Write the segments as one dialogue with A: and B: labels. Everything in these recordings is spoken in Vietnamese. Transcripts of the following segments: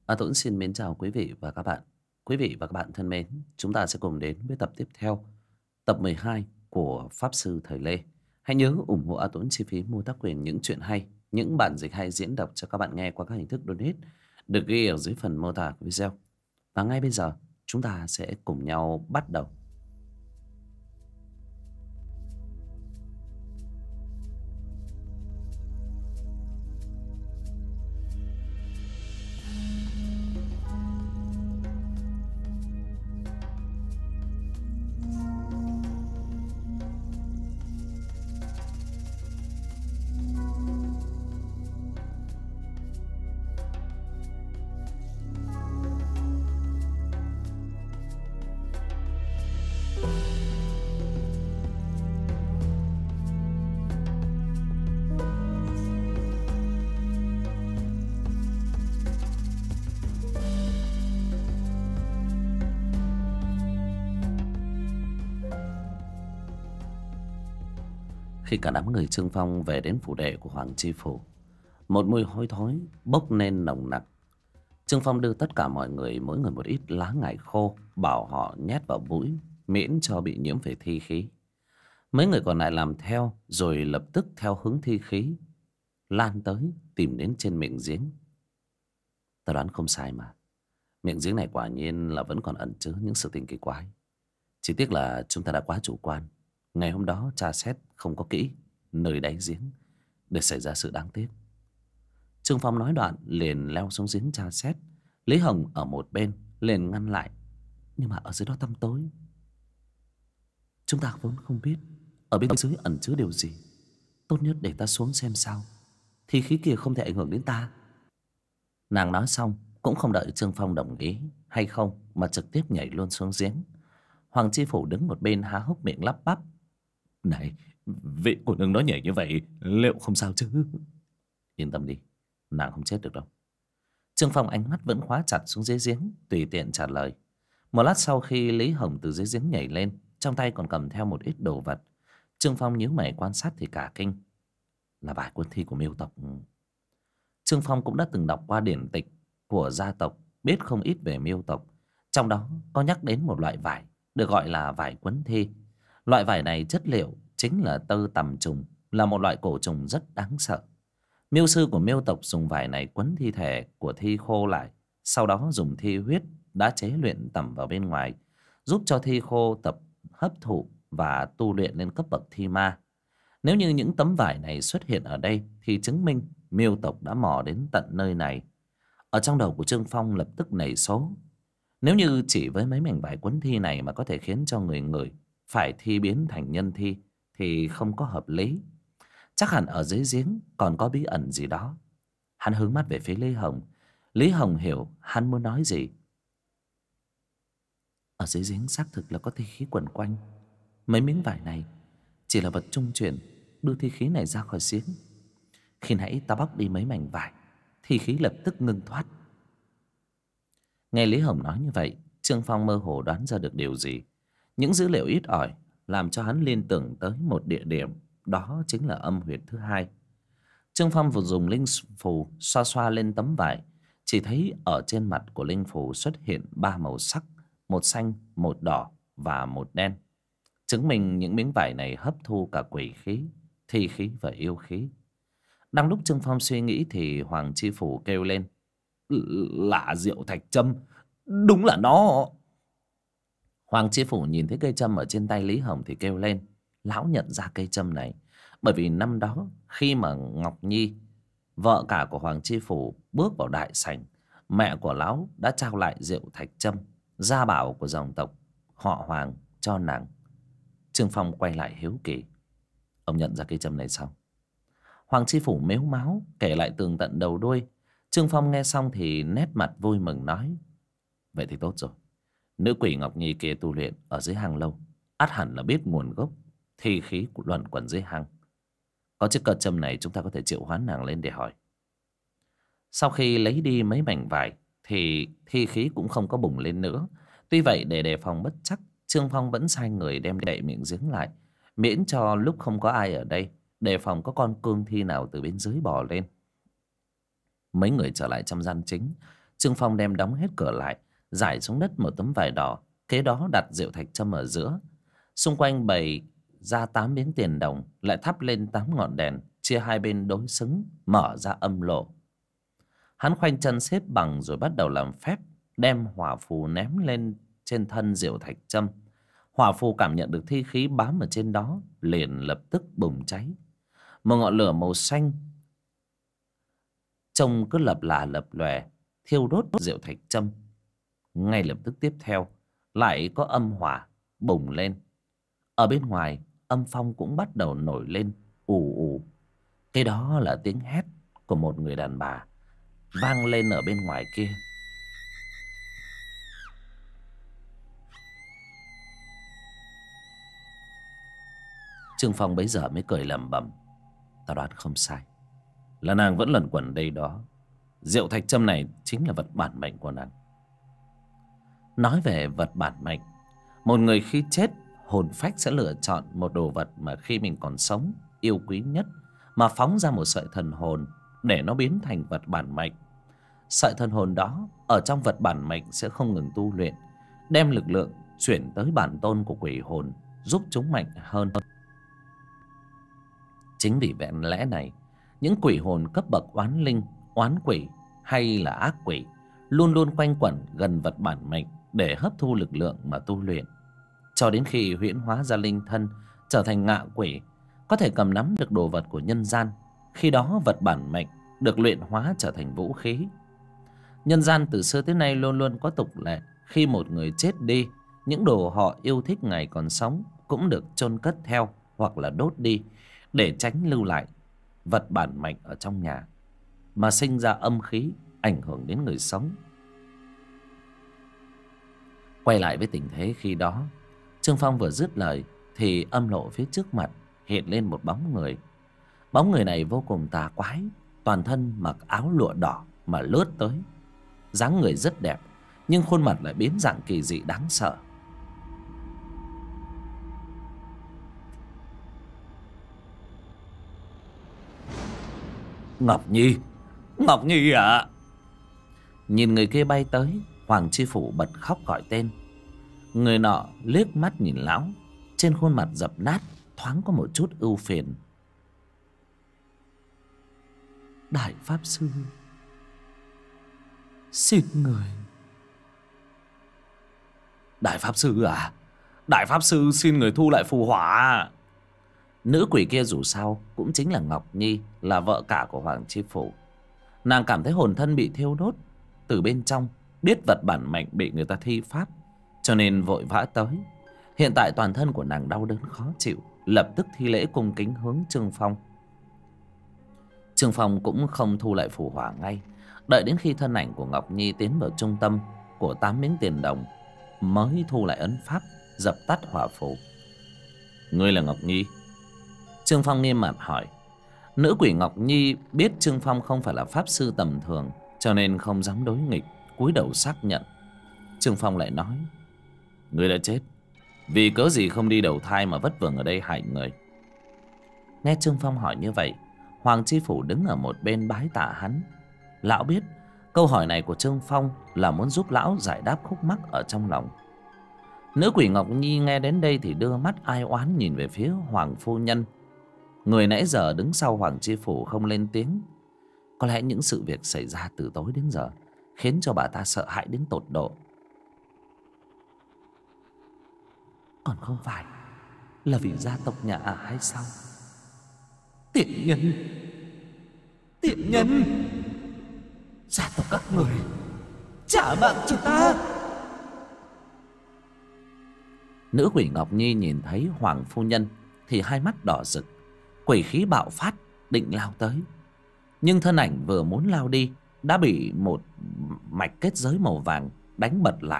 A: Tuấn xin mến chào quý vị và các bạn. Quý vị và các bạn thân mến, chúng ta sẽ cùng đến với tập tiếp theo, tập 12 của Pháp Sư Thời Lê. Hãy nhớ ủng hộ A Tuấn chi phí mua tác quyền những chuyện hay, những bản dịch hay diễn đọc cho các bạn nghe qua các hình thức donate được ghi ở dưới phần mô tả của video. Và ngay bây giờ, chúng ta sẽ cùng nhau bắt đầu. Khi cả đám người Trương Phong về đến phủ đệ của Hoàng Chi Phủ, một mùi hôi thối bốc lên nồng nặc. Trương Phong đưa tất cả mọi người mỗi người một ít lá ngải khô, bảo họ nhét vào mũi miễn cho bị nhiễm về thi khí. Mấy người còn lại làm theo, rồi lập tức theo hướng thi khí lan tới tìm đến trên miệng giếng. Ta đoán không sai mà, miệng giếng này quả nhiên là vẫn còn ẩn chứa những sự tình kỳ quái. Chỉ tiếc là chúng ta đã quá chủ quan, ngày hôm đó tra xét không có kỹ nơi đáy giếng để xảy ra sự đáng tiếc. Trương Phong nói đoạn liền leo xuống giếng tra xét. Lý Hồng ở một bên liền ngăn lại: nhưng mà ở dưới đó tăm tối, chúng ta vốn không biết ở bên dưới ẩn chứa điều gì. Tốt nhất để ta xuống xem sao, thì khí kia không thể ảnh hưởng đến ta. Nàng nói xong cũng không đợi Trương Phong đồng ý hay không mà trực tiếp nhảy luôn xuống giếng. Hoàng Chi Phủ đứng một bên há hốc miệng lắp bắp: này, vị cô nương nói nhảy như vậy liệu không sao chứ? Yên tâm đi, nàng không chết được đâu. Trương Phong ánh mắt vẫn khóa chặt xuống dưới giếng, tùy tiện trả lời. Một lát sau, khi Lý Hồng từ dưới giếng nhảy lên, trong tay còn cầm theo một ít đồ vật, Trương Phong nhíu mày quan sát thì cả kinh. Là vải quân thi của Miêu tộc. Trương Phong cũng đã từng đọc qua điển tịch của gia tộc, biết không ít về Miêu tộc. Trong đó có nhắc đến một loại vải được gọi là vải quấn thi. Loại vải này chất liệu chính là tơ tằm trùng, là một loại cổ trùng rất đáng sợ. Miêu sư của Miêu tộc dùng vải này quấn thi thể của thi khô lại, sau đó dùng thi huyết đã chế luyện tẩm vào bên ngoài, giúp cho thi khô tập hấp thụ và tu luyện lên cấp bậc thi ma. Nếu như những tấm vải này xuất hiện ở đây thì chứng minh Miêu tộc đã mò đến tận nơi này. Ở trong đầu của Trương Phong lập tức nảy số. Nếu như chỉ với mấy mảnh vải quấn thi này mà có thể khiến cho người người phải thi biến thành nhân thi thì không có hợp lý. Chắc hẳn ở dưới giếng còn có bí ẩn gì đó. Hắn hướng mắt về phía Lý Hồng. Lý Hồng hiểu hắn muốn nói gì. Ở dưới giếng xác thực là có thi khí quẩn quanh. Mấy miếng vải này chỉ là vật trung chuyển đưa thi khí này ra khỏi giếng. Khi nãy ta bóc đi mấy mảnh vải, thi khí lập tức ngưng thoát. Nghe Lý Hồng nói như vậy, Trương Phong mơ hồ đoán ra được điều gì. Những dữ liệu ít ỏi làm cho hắn liên tưởng tới một địa điểm, đó chính là âm huyệt thứ hai. Trương Phong vừa dùng linh phù xoa xoa lên tấm vải, chỉ thấy ở trên mặt của linh phù xuất hiện 3 màu sắc: một xanh, một đỏ và một đen, chứng minh những miếng vải này hấp thu cả quỷ khí, thi khí và yêu khí. Đang lúc Trương Phong suy nghĩ thì Hoàng Chi Phủ kêu lên: Lạ Diệu Thạch Châm, đúng là nó. Hoàng Chi Phủ nhìn thấy cây châm ở trên tay Lý Hồng thì kêu lên. Lão nhận ra cây châm này, bởi vì năm đó khi mà Ngọc Nhi, vợ cả của Hoàng Chi Phủ, bước vào đại sảnh, mẹ của lão đã trao lại Diệu Thạch Châm, gia bảo của dòng tộc họ Hoàng, cho nàng. Trương Phong quay lại hiếu kỳ: ông nhận ra cây châm này sao? Hoàng Chi Phủ mếu máo kể lại tường tận đầu đuôi. Trương Phong nghe xong thì nét mặt vui mừng nói: vậy thì tốt rồi. Nữ quỷ Ngọc Nhi kia tu luyện ở dưới hang lâu, ắt hẳn là biết nguồn gốc thi khí của luẩn quẩn dưới hang. Có chiếc cờ châm này chúng ta có thể triệu hoán nàng lên để hỏi. Sau khi lấy đi mấy mảnh vải thì thi khí cũng không có bùng lên nữa. Tuy vậy, để đề phòng bất trắc, Trương Phong vẫn sai người đem đậy miệng giếng lại, miễn cho lúc không có ai ở đây, đề phòng có con cương thi nào từ bên dưới bò lên. Mấy người trở lại trong gian chính, Trương Phong đem đóng hết cửa lại, rải xuống đất một tấm vải đỏ, kế đó đặt rượu thạch châm ở giữa. Xung quanh bày ra 8 miếng tiền đồng, lại thắp lên 8 ngọn đèn, chia hai bên đối xứng, mở ra âm lộ. Hắn khoanh chân xếp bằng rồi bắt đầu làm phép, đem hỏa phù ném lên trên thân rượu thạch châm. Hỏa phù cảm nhận được thi khí bám ở trên đó, liền lập tức bùng cháy. Một ngọn lửa màu xanh trông cứ lập lòe thiêu đốt rượu thạch châm. Ngay lập tức tiếp theo lại có âm hỏa bùng lên. Ở bên ngoài âm phong cũng bắt đầu nổi lên ù ù. Cái đó là tiếng hét của một người đàn bà vang lên ở bên ngoài kia. Trương Phong bấy giờ mới cười lẩm bẩm, ta đoán không sai, là nàng vẫn luẩn quẩn đây đó. Rượu thạch châm này chính là vật bản mệnh của nàng. Nói về vật bản mệnh, một người khi chết, hồn phách sẽ lựa chọn một đồ vật mà khi mình còn sống yêu quý nhất, mà phóng ra một sợi thần hồn để nó biến thành vật bản mệnh. Sợi thần hồn đó ở trong vật bản mệnh sẽ không ngừng tu luyện, đem lực lượng chuyển tới bản tôn của quỷ hồn, giúp chúng mạnh hơn. Chính vì vậy lẽ này, những quỷ hồn cấp bậc oán linh, oán quỷ hay là ác quỷ luôn luôn quanh quẩn gần vật bản mệnh để hấp thu lực lượng mà tu luyện, cho đến khi huyễn hóa ra linh thân, trở thành ngạ quỷ, có thể cầm nắm được đồ vật của nhân gian. Khi đó vật bản mệnh được luyện hóa trở thành vũ khí. Nhân gian từ xưa tới nay luôn luôn có tục lệ, khi một người chết đi, những đồ họ yêu thích ngày còn sống cũng được chôn cất theo hoặc là đốt đi, để tránh lưu lại vật bản mệnh ở trong nhà mà sinh ra âm khí ảnh hưởng đến người sống. Quay lại với tình thế khi đó, Trương Phong vừa dứt lời thì âm lộ phía trước mặt hiện lên một bóng người. Bóng người này vô cùng tà quái, toàn thân mặc áo lụa đỏ mà lướt tới. Dáng người rất đẹp, nhưng khuôn mặt lại biến dạng kỳ dị đáng sợ. Ngọc Nhi, Ngọc Nhi ạ! Nhìn người kia bay tới, Hoàng Chi Phủ bật khóc gọi tên. Người nọ liếc mắt nhìn lão, trên khuôn mặt dập nát thoáng có một chút ưu phiền. Đại Pháp Sư, xin người. Đại Pháp Sư à? Đại Pháp Sư xin người thu lại phù hỏa. Nữ quỷ kia dù sao cũng chính là Ngọc Nhi, là vợ cả của Hoàng Chi Phủ. Nàng cảm thấy hồn thân bị thiêu đốt từ bên trong, biết vật bản mệnh bị người ta thi pháp, cho nên vội vã tới. Hiện tại toàn thân của nàng đau đớn khó chịu, lập tức thi lễ cung kính hướng Trương Phong. Trương Phong cũng không thu lại phù hỏa ngay, đợi đến khi thân ảnh của Ngọc Nhi tiến vào trung tâm của 8 miếng tiền đồng mới thu lại ấn pháp, dập tắt hỏa phù. Ngươi là Ngọc Nhi? Trương Phong nghiêm mặt hỏi. Nữ quỷ Ngọc Nhi biết Trương Phong không phải là pháp sư tầm thường, cho nên không dám đối nghịch, cúi đầu xác nhận. Trương Phong lại nói, ngươi đã chết, vì cớ gì không đi đầu thai mà vất vưởng ở đây hại người? Nghe Trương Phong hỏi như vậy, Hoàng Chi Phủ đứng ở một bên bái tạ hắn. Lão biết câu hỏi này của Trương Phong là muốn giúp lão giải đáp khúc mắc ở trong lòng. Nữ quỷ Ngọc Nhi nghe đến đây thì đưa mắt ai oán nhìn về phía Hoàng phu nhân. Người nãy giờ đứng sau Hoàng Chi Phủ không lên tiếng. Có lẽ những sự việc xảy ra từ tối đến giờ khiến cho bà ta sợ hãi đến tột độ. Còn không phải là vì gia tộc nhà hay sao? Tiện nhân, tiện nhân, gia tộc các người trả mạng cho ta. Nữ quỷ Ngọc Nhi nhìn thấy Hoàng phu nhân thì hai mắt đỏ rực, quỷ khí bạo phát định lao tới. Nhưng thân ảnh vừa muốn lao đi đã bị một mạch kết giới màu vàng đánh bật lại.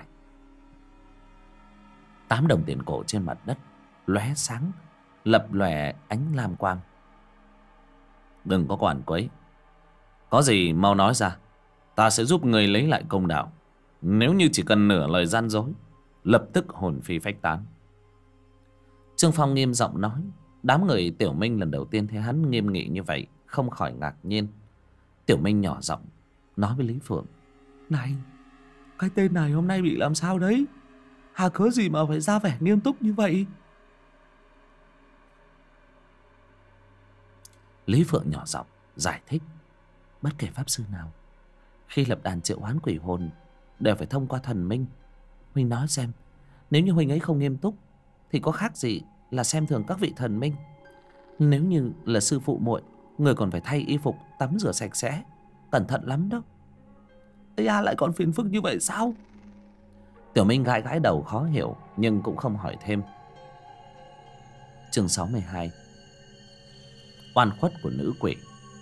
A: 8 đồng tiền cổ trên mặt đất lóe sáng, lập lòe ánh lam quang. Đừng có quản quấy, có gì mau nói ra, ta sẽ giúp người lấy lại công đạo. Nếu như chỉ cần nửa lời gian dối, lập tức hồn phi phách tán. Trương Phong nghiêm giọng nói. Đám người Tiểu Minh lần đầu tiên thấy hắn nghiêm nghị như vậy không khỏi ngạc nhiên. Tiểu Minh nhỏ giọng nói với Lý Phượng,
B: Này, cái tên này hôm nay bị làm sao đấy? Hà cớ gì mà phải ra vẻ nghiêm túc như vậy?
A: Lý Phượng nhỏ giọng giải thích. Bất kể pháp sư nào, khi lập đàn triệu hoán quỷ hồn đều phải thông qua thần minh. Huynh nói xem, nếu như huynh ấy không nghiêm túc thì có khác gì là xem thường các vị thần minh. Nếu như là sư phụ muội, người còn phải thay y phục, tắm rửa sạch sẽ, cẩn thận lắm đó.
B: Ây à, lại còn phiền phức như vậy sao?
A: Tiểu Minh gãi gãi đầu khó hiểu nhưng cũng không hỏi thêm. Chương 62. Oan khuất của nữ quỷ.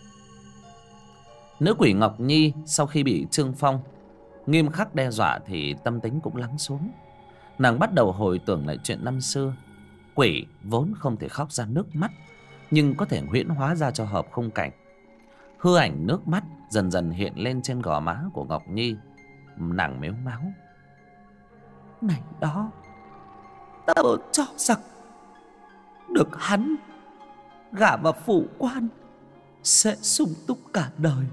A: Nữ quỷ Ngọc Nhi sau khi bị Trương Phong nghiêm khắc đe dọa thì tâm tính cũng lắng xuống. Nàng bắt đầu hồi tưởng lại chuyện năm xưa. Quỷ vốn không thể khóc ra nước mắt, nhưng có thể huyễn hóa ra cho hợp khung cảnh. Hư ảnh nước mắt dần dần hiện lên trên gò má của Ngọc Nhi. Nàng mếu máo.
B: Này đó, ta bảo cho rằng được hắn gả vào phủ quan sẽ sung túc cả đời.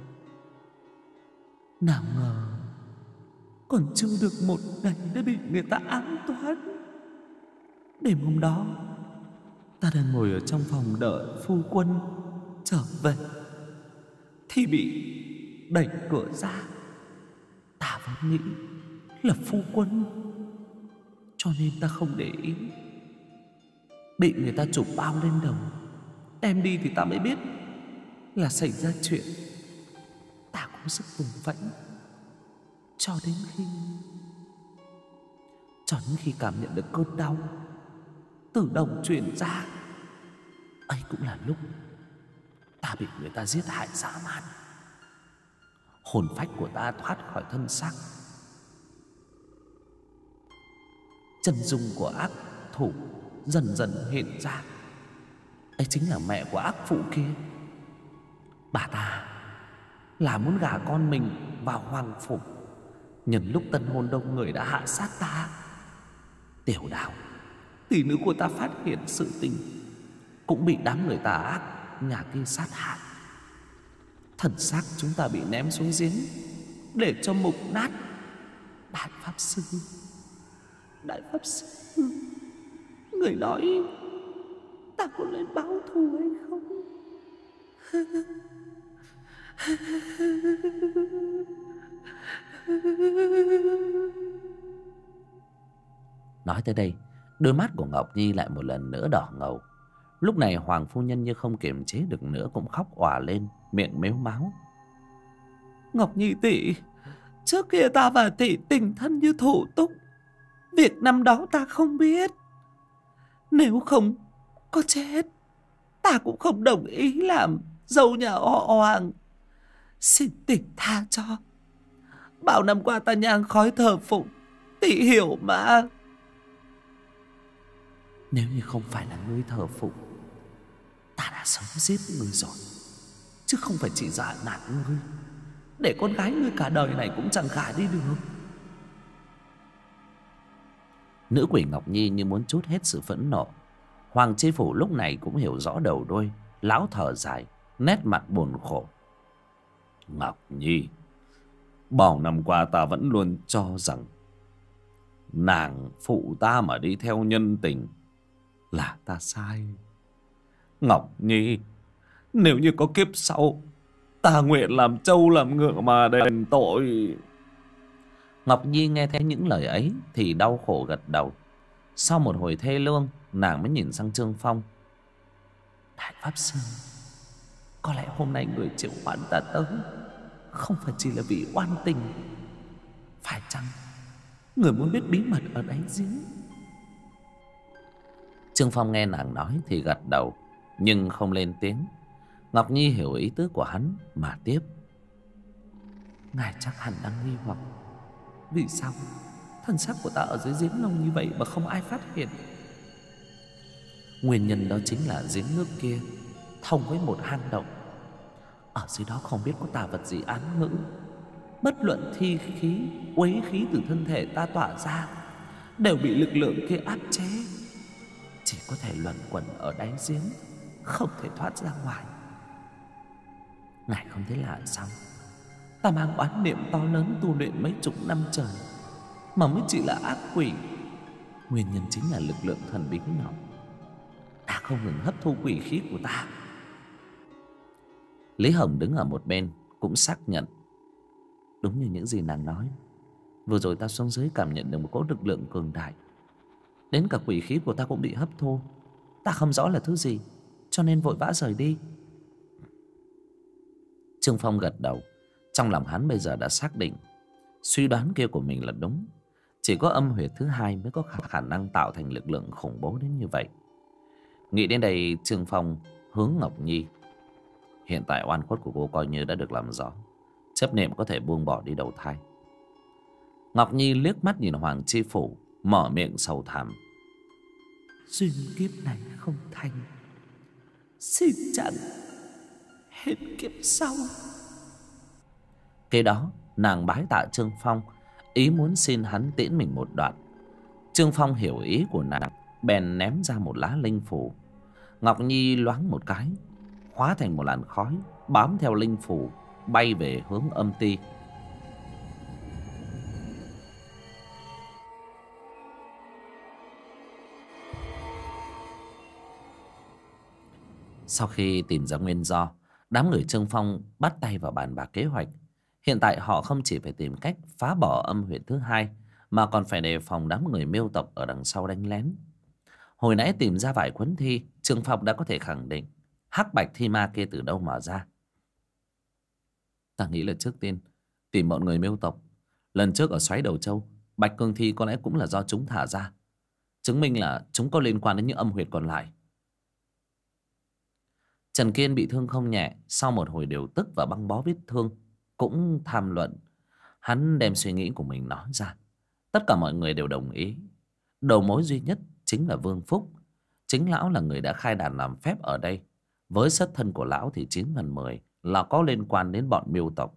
B: Nào ngờ còn chưa được một ngày đã bị người ta ám toán. Đêm hôm đó, ta đang ngồi ở trong phòng đợi phu quân trở về thì bị đẩy cửa ra. Ta vẫn nghĩ là phu quân, cho nên ta không để ý. Bị người ta chụp bao lên đầu, đem đi thì ta mới biết là xảy ra chuyện. Ta cố sức vùng vẫy cho đến khi cảm nhận được cơn đau từ đồng truyền ra. Ấy cũng là lúc ta bị người ta giết hại dã man. Hồn phách của ta thoát khỏi thân xác. Chân dung của ác thủ dần dần hiện ra. Ấy chính là mẹ của ác phụ kia. Bà ta là muốn gả con mình vào hoàng phủ. Nhân lúc tân hôn đông người đã hạ sát ta. Tiểu Đào, tỷ nữ của ta, phát hiện sự tình, cũng bị đám người tà ác nhà kia sát hại. Thần xác chúng ta bị ném xuống giếng để cho mục nát. Đại pháp sư, người nói ta có nên báo thù hay không?
A: Nói tới đây, đôi mắt của Ngọc Nhi lại một lần nữa đỏ ngầu. Lúc này Hoàng phu nhân như không kiềm chế được nữa cũng khóc òa lên, miệng mếu máo.
B: Ngọc Nhi tỷ, trước kia ta và tỷ tình thân như thủ túc. Việc năm đó ta không biết. Nếu không có chết, ta cũng không đồng ý làm dâu nhà họ Hoàng. Xin tỷ tha cho. Bao năm qua ta nhang khói thờ phụng, tỷ hiểu mà.
A: Nếu như không phải là ngươi thờ phụng, ta đã sớm giết ngươi rồi, chứ không phải chỉ dọa nạt ngươi
B: để con gái ngươi cả đời này cũng chẳng gả đi được.
A: Nữ quỷ Ngọc Nhi như muốn trút hết sự phẫn nộ. Hoàng Chi Phủ lúc này cũng hiểu rõ đầu đuôi. Lão thở dài, nét mặt buồn khổ. Ngọc Nhi, bao năm qua ta vẫn luôn cho rằng nàng phụ ta mà đi theo nhân tình là ta sai. Ngọc Nhi, nếu như có kiếp sau, ta nguyện làm trâu làm ngựa mà đền tội. Ngọc Nhi nghe thấy những lời ấy thì đau khổ gật đầu. Sau một hồi thê lương, nàng mới nhìn sang Trương Phong.
B: Đại pháp sư, có lẽ hôm nay người triệu hoán ta tới không phải chỉ là vì oan tình. Phải chăng người muốn biết bí mật ở đáy giếng?
A: Trương Phong nghe nàng nói thì gật đầu, nhưng không lên tiếng. Ngọc Nhi hiểu ý tứ của hắn mà tiếp.
B: Ngài chắc hẳn đang nghi hoặc vì sao thân xác của ta ở dưới giếng lâu như vậy mà không ai phát hiện.
A: Nguyên nhân đó chính là giếng nước kia
B: thông với một hang động. Ở dưới đó không biết có tà vật gì án ngữ. Bất luận thi khí, uế khí từ thân thể ta tỏa ra đều bị lực lượng kia áp chế, chỉ có thể luẩn quẩn ở đáy giếng, không thể thoát ra ngoài.
A: Ngài không thấy lạ sao?
B: Ta mang oán niệm to lớn tu luyện mấy chục năm trời mà mới chỉ là ác quỷ. Nguyên nhân chính là lực lượng thần bí nọ đã không ngừng hấp thu quỷ khí của ta.
A: Lý Hồng đứng ở một bên cũng xác nhận.
B: Đúng như những gì nàng nói. Vừa rồi ta xuống dưới cảm nhận được một cỗ lực lượng cường đại. Đến cả quỷ khí của ta cũng bị hấp thu. Ta không rõ là thứ gì, cho nên vội vã rời đi.
A: Trương Phong gật đầu. Trong lòng hắn bây giờ đã xác định suy đoán kia của mình là đúng. Chỉ có âm huyệt thứ hai mới có khả năng tạo thành lực lượng khủng bố đến như vậy. Nghĩ đến đây, Trương Phong hướng Ngọc Nhi. Hiện tại oan khuất của cô coi như đã được làm rõ. Chấp niệm có thể buông bỏ đi đầu thai. Ngọc Nhi liếc mắt nhìn Hoàng Chi Phủ, mở miệng sầu thảm.
B: Duyên kiếp này không thành, xin chẳng hết kiếp sau.
A: Kế đó nàng bái tạ Trương Phong, ý muốn xin hắn tiễn mình một đoạn. Trương Phong hiểu ý của nàng, bèn ném ra một lá linh phủ. Ngọc Nhi loáng một cái, hóa thành một làn khói, bám theo linh phủ bay về hướng âm ti. Sau khi tìm ra nguyên do, đám người Trương Phong bắt tay vào bàn bạc kế hoạch. Hiện tại họ không chỉ phải tìm cách phá bỏ âm huyệt thứ hai, mà còn phải đề phòng đám người Miêu tộc ở đằng sau đánh lén. Hồi nãy tìm ra vài cuốn thi, Trương Phong đã có thể khẳng định hắc bạch thi ma kia từ đâu mà ra.
B: Ta nghĩ là trước tiên tìm bọn người Miêu tộc. Lần trước ở xoáy Đầu Châu, bạch cương thi có lẽ cũng là do chúng thả ra, chứng minh là chúng có liên quan đến những âm huyệt còn lại.
A: Trần Kiên bị thương không nhẹ, sau một hồi điều tức và băng bó vết thương cũng tham luận. Hắn đem suy nghĩ của mình nói ra. Tất cả mọi người đều đồng ý. Đầu mối duy nhất chính là Vương Phúc. Chính lão là người đã khai đàn làm phép ở đây. Với xuất thân của lão thì 9 phần 10 là có liên quan đến bọn Miêu tộc.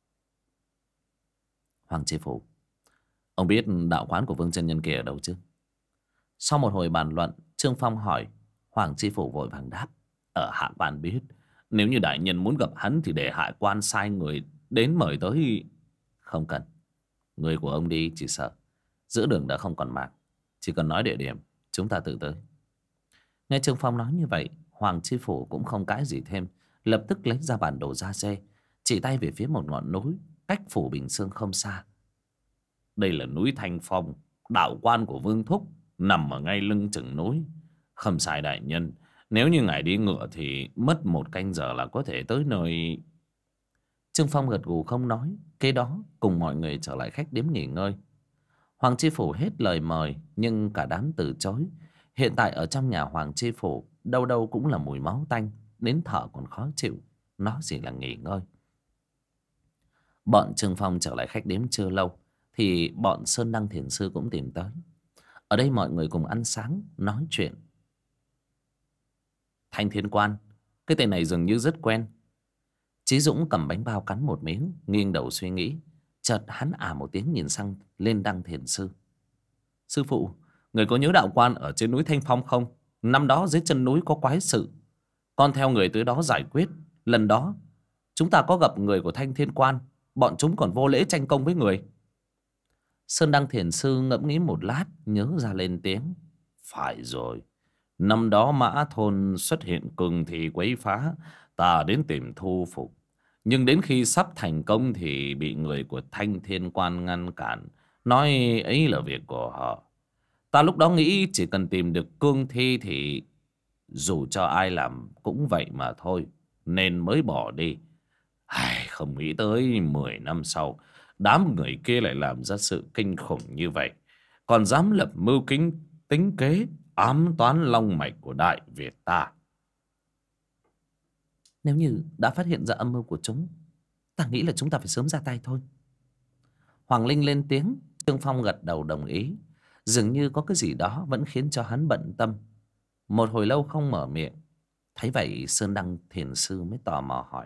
B: Hoàng Chi Phủ, ông biết đạo quán của Vương chân nhân kia ở đâu chứ?
A: Sau một hồi bàn luận, Trương Phong hỏi. Hoàng Chi Phủ vội vàng đáp.
B: Ở hạ quan biết. Nếu như đại nhân muốn gặp hắn thì để hạ quan sai người đến mời tới.
A: Không cần. Người của ông đi chỉ sợ giữa đường đã không còn mạng. Chỉ cần nói địa điểm, chúng ta tự tới. Nghe Trương Phong nói như vậy, Hoàng Chi Phủ cũng không cãi gì thêm, lập tức lấy ra bản đồ da dê, chỉ tay về phía một ngọn núi cách phủ Bình Sương không xa.
B: Đây là núi Thanh Phong, đạo quan của Vương Thúc, nằm ở ngay lưng chừng núi. Không sai đại nhân, nếu như ngài đi ngựa thì mất 1 canh giờ là có thể tới nơi.
A: Trương Phong gật gù không nói. Kế đó cùng mọi người trở lại khách điếm nghỉ ngơi. Hoàng Chi Phủ hết lời mời, nhưng cả đám từ chối. Hiện tại ở trong nhà Hoàng Chi Phủ, đâu đâu cũng là mùi máu tanh, đến thở còn khó chịu, nói gì là nghỉ ngơi. Bọn Trương Phong trở lại khách điếm chưa lâu thì bọn Sơn Đăng Thiền Sư cũng tìm tới. Ở đây mọi người cùng ăn sáng, nói chuyện.
B: Thanh Thiên Quan, cái tên này dường như rất quen.
A: Chí Dũng cầm bánh bao cắn một miếng, nghiêng đầu suy nghĩ. Chợt hắn một tiếng nhìn sang lên Đăng Thiền Sư.
B: Sư phụ, người có nhớ đạo quan ở trên núi Thanh Phong không? Năm đó dưới chân núi có quái sự, con theo người tới đó giải quyết. Lần đó chúng ta có gặp người của Thanh Thiên Quan, bọn chúng còn vô lễ tranh công với người.
A: Sơn Đăng Thiền Sư ngẫm nghĩ một lát, nhớ ra lên tiếng.
B: Phải rồi, năm đó Mã Thôn xuất hiện cường thì quấy phá, ta đến tìm thu phục. Nhưng đến khi sắp thành công thì bị người của Thanh Thiên Quan ngăn cản, nói ấy là việc của họ. Ta lúc đó nghĩ chỉ cần tìm được cương thi thì dù cho ai làm cũng vậy mà thôi, nên mới bỏ đi. Ai, không nghĩ tới 10 năm sau, đám người kia lại làm ra sự kinh khủng như vậy, còn dám lập mưu tính kế ám toán long mạch của Đại Việt ta.
A: Nếu như đã phát hiện ra âm mưu của chúng, ta nghĩ là chúng ta phải sớm ra tay thôi. Hoàng Linh lên tiếng. Trương Phong gật đầu đồng ý. Dường như có cái gì đó vẫn khiến cho hắn bận tâm. Một hồi lâu không mở miệng. Thấy vậy Sơn Đăng Thiền Sư mới tò mò hỏi.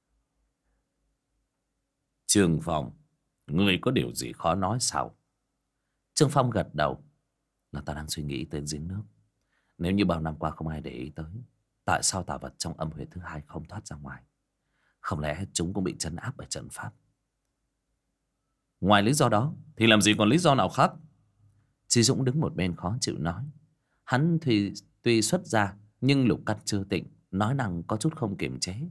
B: Trương Phong, ngươi có điều gì khó nói sao?
A: Trương Phong gật đầu. Là ta đang suy nghĩ tới giếng nước. Nếu như bao năm qua không ai để ý tới, tại sao tà vật trong âm huyệt thứ hai không thoát ra ngoài? Không lẽ chúng cũng bị trấn áp bởi trận pháp? Ngoài lý do đó thì làm gì còn lý do nào khác? Chí Dũng đứng một bên khó chịu nói. Hắn tuy xuất gia nhưng lục căn chưa tịnh, nói năng có chút không kiềm chế.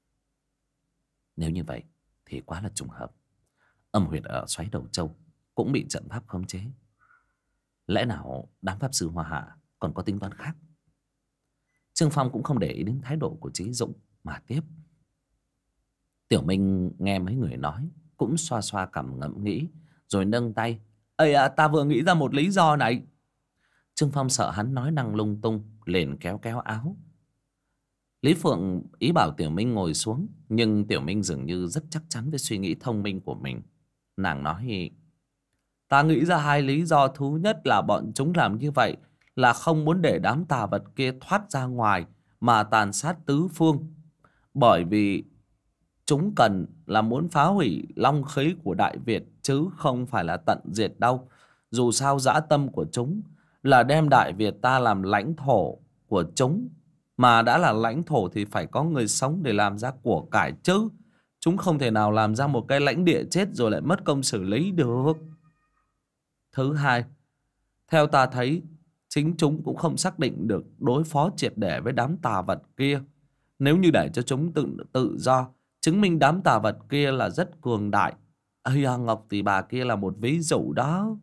A: Nếu như vậy thì quá là trùng hợp. Âm huyệt ở xoáy đầu châu cũng bị trận pháp khống chế. Lẽ nào đám pháp sư Hoa Hạ còn có tính toán khác? Trương Phong cũng không để ý đến thái độ của Chí Dũng mà tiếp. Tiểu Minh nghe mấy người nói cũng xoa xoa cằm ngẫm nghĩ rồi nâng tay. Ây à, ta vừa nghĩ ra một lý do này. Trương Phong sợ hắn nói năng lung tung, liền kéo kéo áo. Lý Phượng ý bảo Tiểu Minh ngồi xuống, nhưng Tiểu Minh dường như rất chắc chắn với suy nghĩ thông minh của mình. Nàng nói: ta nghĩ ra hai lý do. Thứ nhất là bọn chúng làm như vậy là không muốn để đám tà vật kia thoát ra ngoài mà tàn sát tứ phương. Bởi vì chúng cần là muốn phá hủy long khí của Đại Việt, chứ không phải là tận diệt đâu. Dù sao dã tâm của chúng là đem Đại Việt ta làm lãnh thổ của chúng. Mà đã là lãnh thổ thì phải có người sống để làm ra của cải chứ. Chúng không thể nào làm ra một cái lãnh địa chết rồi lại mất công xử lý được. Thứ hai, theo ta thấy, chính chúng cũng không xác định được đối phó triệt để với đám tà vật kia. Nếu như để cho chúng tự do, chứng minh đám tà vật kia là rất cường đại. Ây à, Ngọc Tỷ Bà kia là một ví dụ đó.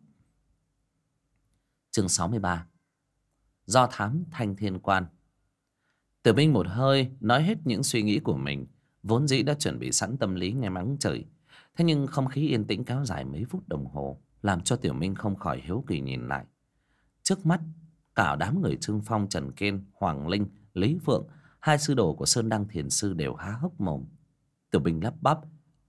A: Chương 63. Do thám Thanh Thiên Quan. Tử Binh một hơi nói hết những suy nghĩ của mình. Vốn dĩ đã chuẩn bị sẵn tâm lý nghe mắng trời. Thế nhưng không khí yên tĩnh kéo dài mấy phút đồng hồ, làm cho Tiểu Minh không khỏi hiếu kỳ nhìn lại. Trước mắt, cả đám người Trương Phong, Trần Kiên, Hoàng Linh, Lý Phượng, hai sư đồ của Sơn Đăng Thiền Sư đều há hốc mồm. Tiểu Minh lắp bắp: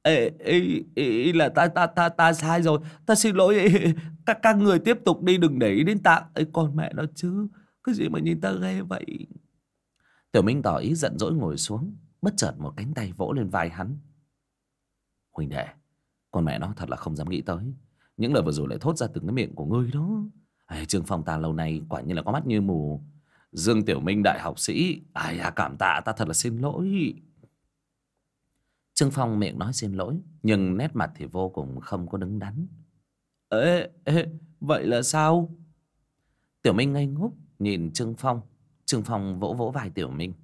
A: ý là ta sai rồi, ta xin lỗi. Các người tiếp tục đi, đừng để ý đến ta. Con mẹ nó chứ, cái gì mà nhìn ta ghê vậy? Tiểu Minh tỏ ý giận dỗi ngồi xuống. Bất chợt một cánh tay vỗ lên vai hắn. Huynh đệ, con mẹ nó thật là không dám nghĩ tới những lời vừa rồi lại thốt ra từ cái miệng của ngươi đó. Trương Phong ta lâu nay quả nhiên là có mắt như mù. Dương Tiểu Minh đại học sĩ, ai à, cảm tạ, ta thật là xin lỗi. Trương Phong miệng nói xin lỗi, nhưng nét mặt thì vô cùng không có đứng đắn. Vậy là sao? Tiểu Minh ngây ngốc nhìn Trương Phong. Trương Phong vỗ vỗ vai Tiểu Minh.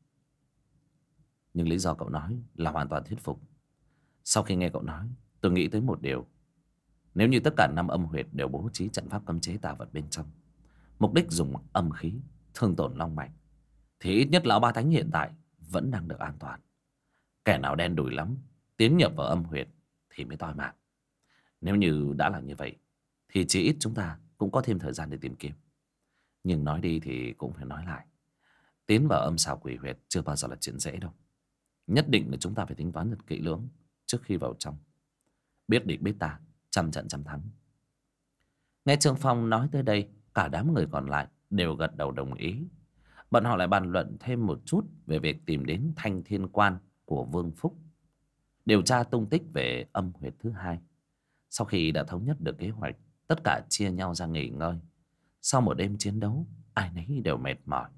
A: Nhưng lý do cậu nói là hoàn toàn thuyết phục. Sau khi nghe cậu nói, tôi nghĩ tới một điều. Nếu như tất cả 5 âm huyệt đều bố trí trận pháp cấm chế tà vật bên trong, mục đích dùng âm khí thương tổn long mạch, thì ít nhất lão Ba Thánh hiện tại vẫn đang được an toàn. Kẻ nào đen đủi lắm tiến nhập vào âm huyệt thì mới toi mạng. Nếu như đã là như vậy thì chỉ ít chúng ta cũng có thêm thời gian để tìm kiếm. Nhưng nói đi thì cũng phải nói lại, tiến vào âm xào quỷ huyệt chưa bao giờ là chuyện dễ đâu. Nhất định là chúng ta phải tính toán thật kỹ lưỡng trước khi vào trong. Biết địch biết ta, trăm trận trăm thắng. Nghe Trương Phong nói tới đây, cả đám người còn lại đều gật đầu đồng ý. Bọn họ lại bàn luận thêm một chút về việc tìm đến Thanh Thiên Quan của Vương Phúc, điều tra tung tích về âm huyệt thứ hai. Sau khi đã thống nhất được kế hoạch, tất cả chia nhau ra nghỉ ngơi. Sau một đêm chiến đấu, ai nấy đều mệt mỏi.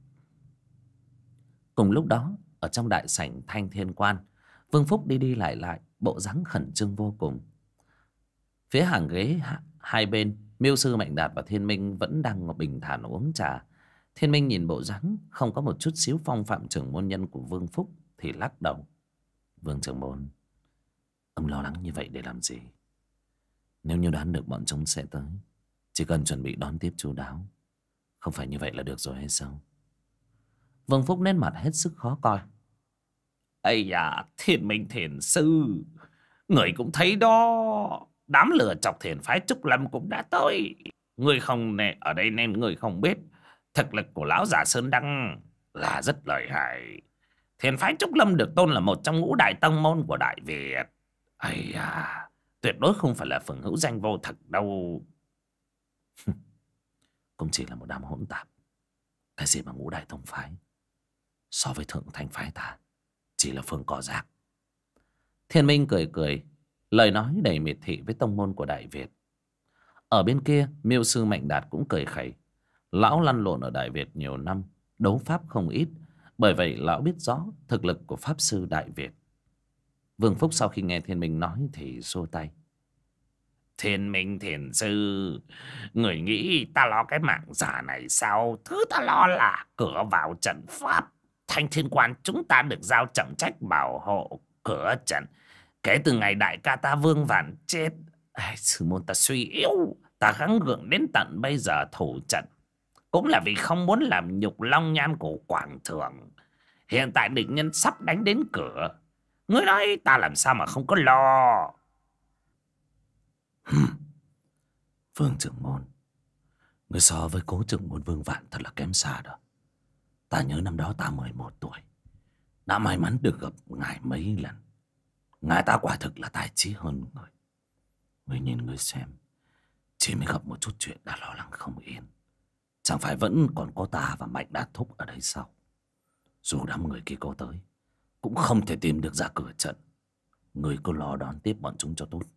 A: Cùng lúc đó, ở trong đại sảnh Thanh Thiên Quan, Vương Phúc đi đi lại lại, bộ dáng khẩn trương vô cùng. Phía hàng ghế hai bên, Miêu Sư Mạnh Đạt và Thiên Minh vẫn đang bình thản uống trà. Thiên Minh nhìn bộ dáng không có một chút xíu phong phạm trưởng môn nhân của Vương Phúc thì lắc đầu. Vương trưởng môn, ông lo lắng như vậy để làm gì? Nếu như đoán được bọn chúng sẽ tới, chỉ cần chuẩn bị đón tiếp chu đáo, không phải như vậy là được rồi hay sao? Vương Phúc nét mặt hết sức khó coi. Ây da, Thiên Minh Thiền Sư, người cũng thấy đó, đám lừa chọc thiền phái Trúc Lâm cũng đã tới. Người không ở đây nên người không biết, thực lực của lão giả Sơn Đăng là rất lợi hại. Thiền phái Trúc Lâm được tôn là một trong ngũ đại tông môn của Đại Việt. Ây da, tuyệt đối không phải là phường hữu danh vô thực đâu. Cũng chỉ là một đám hỗn tạp. Cái gì mà ngũ đại tông phái, so với thượng thanh phái ta chỉ là phường cỏ rác. Thiên Minh cười cười, lời nói đầy miệt thị với tông môn của Đại Việt. Ở bên kia, Miêu Sư Mạnh Đạt cũng cười khẩy. Lão lăn lộn ở Đại Việt nhiều năm, đấu pháp không ít, bởi vậy lão biết rõ thực lực của pháp sư Đại Việt. Vương Phúc sau khi nghe Thiên Minh nói thì xua tay.
C: Thiên Minh Thiền Sư, người nghĩ ta lo cái mạng giả này sao? Thứ ta lo là cửa vào trận pháp. Thanh Thiên Quan chúng ta được giao trọng trách bảo hộ cửa trận. Kể từ ngày đại ca ta Vương Vạn chết, sư môn ta suy yếu. Ta gắng gượng đến tận bây giờ thủ trận, cũng là vì không muốn làm nhục long nhan của Quảng Thượng. Hiện tại địch nhân sắp đánh đến cửa, ngươi nói ta làm sao mà không có lo.
A: Vương trưởng môn, người so với cố trưởng môn Vương Vạn thật là kém xa đó. Ta nhớ năm đó ta 11 tuổi, đã may mắn được gặp ngài mấy lần. Ngài ta quả thực là tài trí hơn người. Người nhìn người xem, chỉ mới gặp một chút chuyện đã lo lắng không yên. Chẳng phải vẫn còn có ta và Mạnh Đạt Thúc ở đây sao? Dù đám người kia có tới, cũng không thể tìm được ra cửa trận. Người cứ lo đón tiếp bọn chúng cho tốt.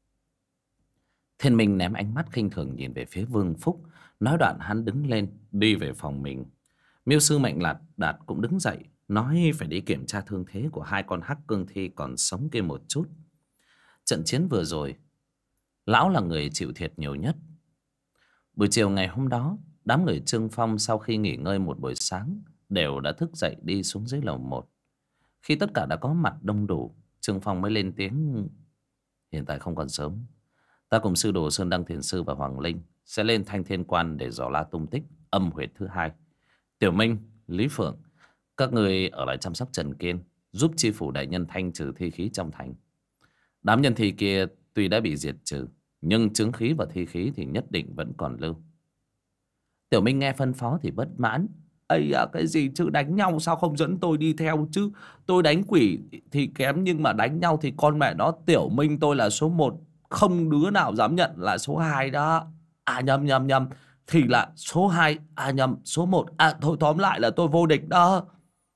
A: Thiên Minh ném ánh mắt khinh thường nhìn về phía Vương Phúc. Nói đoạn hắn đứng lên đi về phòng mình. Miêu sư Mạnh Đạt cũng đứng dậy, nói phải đi kiểm tra thương thế của hai con hắc cương thi còn sống kia một chút. Trận chiến vừa rồi, lão là người chịu thiệt nhiều nhất. Buổi chiều ngày hôm đó, đám người Trương Phong sau khi nghỉ ngơi một buổi sáng đều đã thức dậy đi xuống dưới lầu 1. Khi tất cả đã có mặt đông đủ, Trương Phong mới lên tiếng: hiện tại không còn sớm, ta cùng sư đồ Sơn Đăng Thiền Sư và Hoàng Linh sẽ lên Thanh Thiên Quan để dò la tung tích âm huyệt thứ hai. Tiểu Minh, Lý Phượng, các người ở lại chăm sóc Trần Kiên, giúp chi phủ đại nhân thanh trừ thi khí trong thành. Đám nhân thi kia tuy đã bị diệt trừ, nhưng chứng khí và thi khí thì nhất định vẫn còn lưu. Tiểu Minh nghe phân phó thì bất mãn:
B: Ây à, cái gì chứ, đánh nhau sao không dẫn tôi đi theo chứ? Tôi đánh quỷ thì kém, nhưng mà đánh nhau thì con mẹ nó Tiểu Minh tôi là số 1, không đứa nào dám nhận là số 2 đó. À nhầm, thì là số 2, à nhầm, số 1. À thôi, tóm lại là tôi vô địch đó.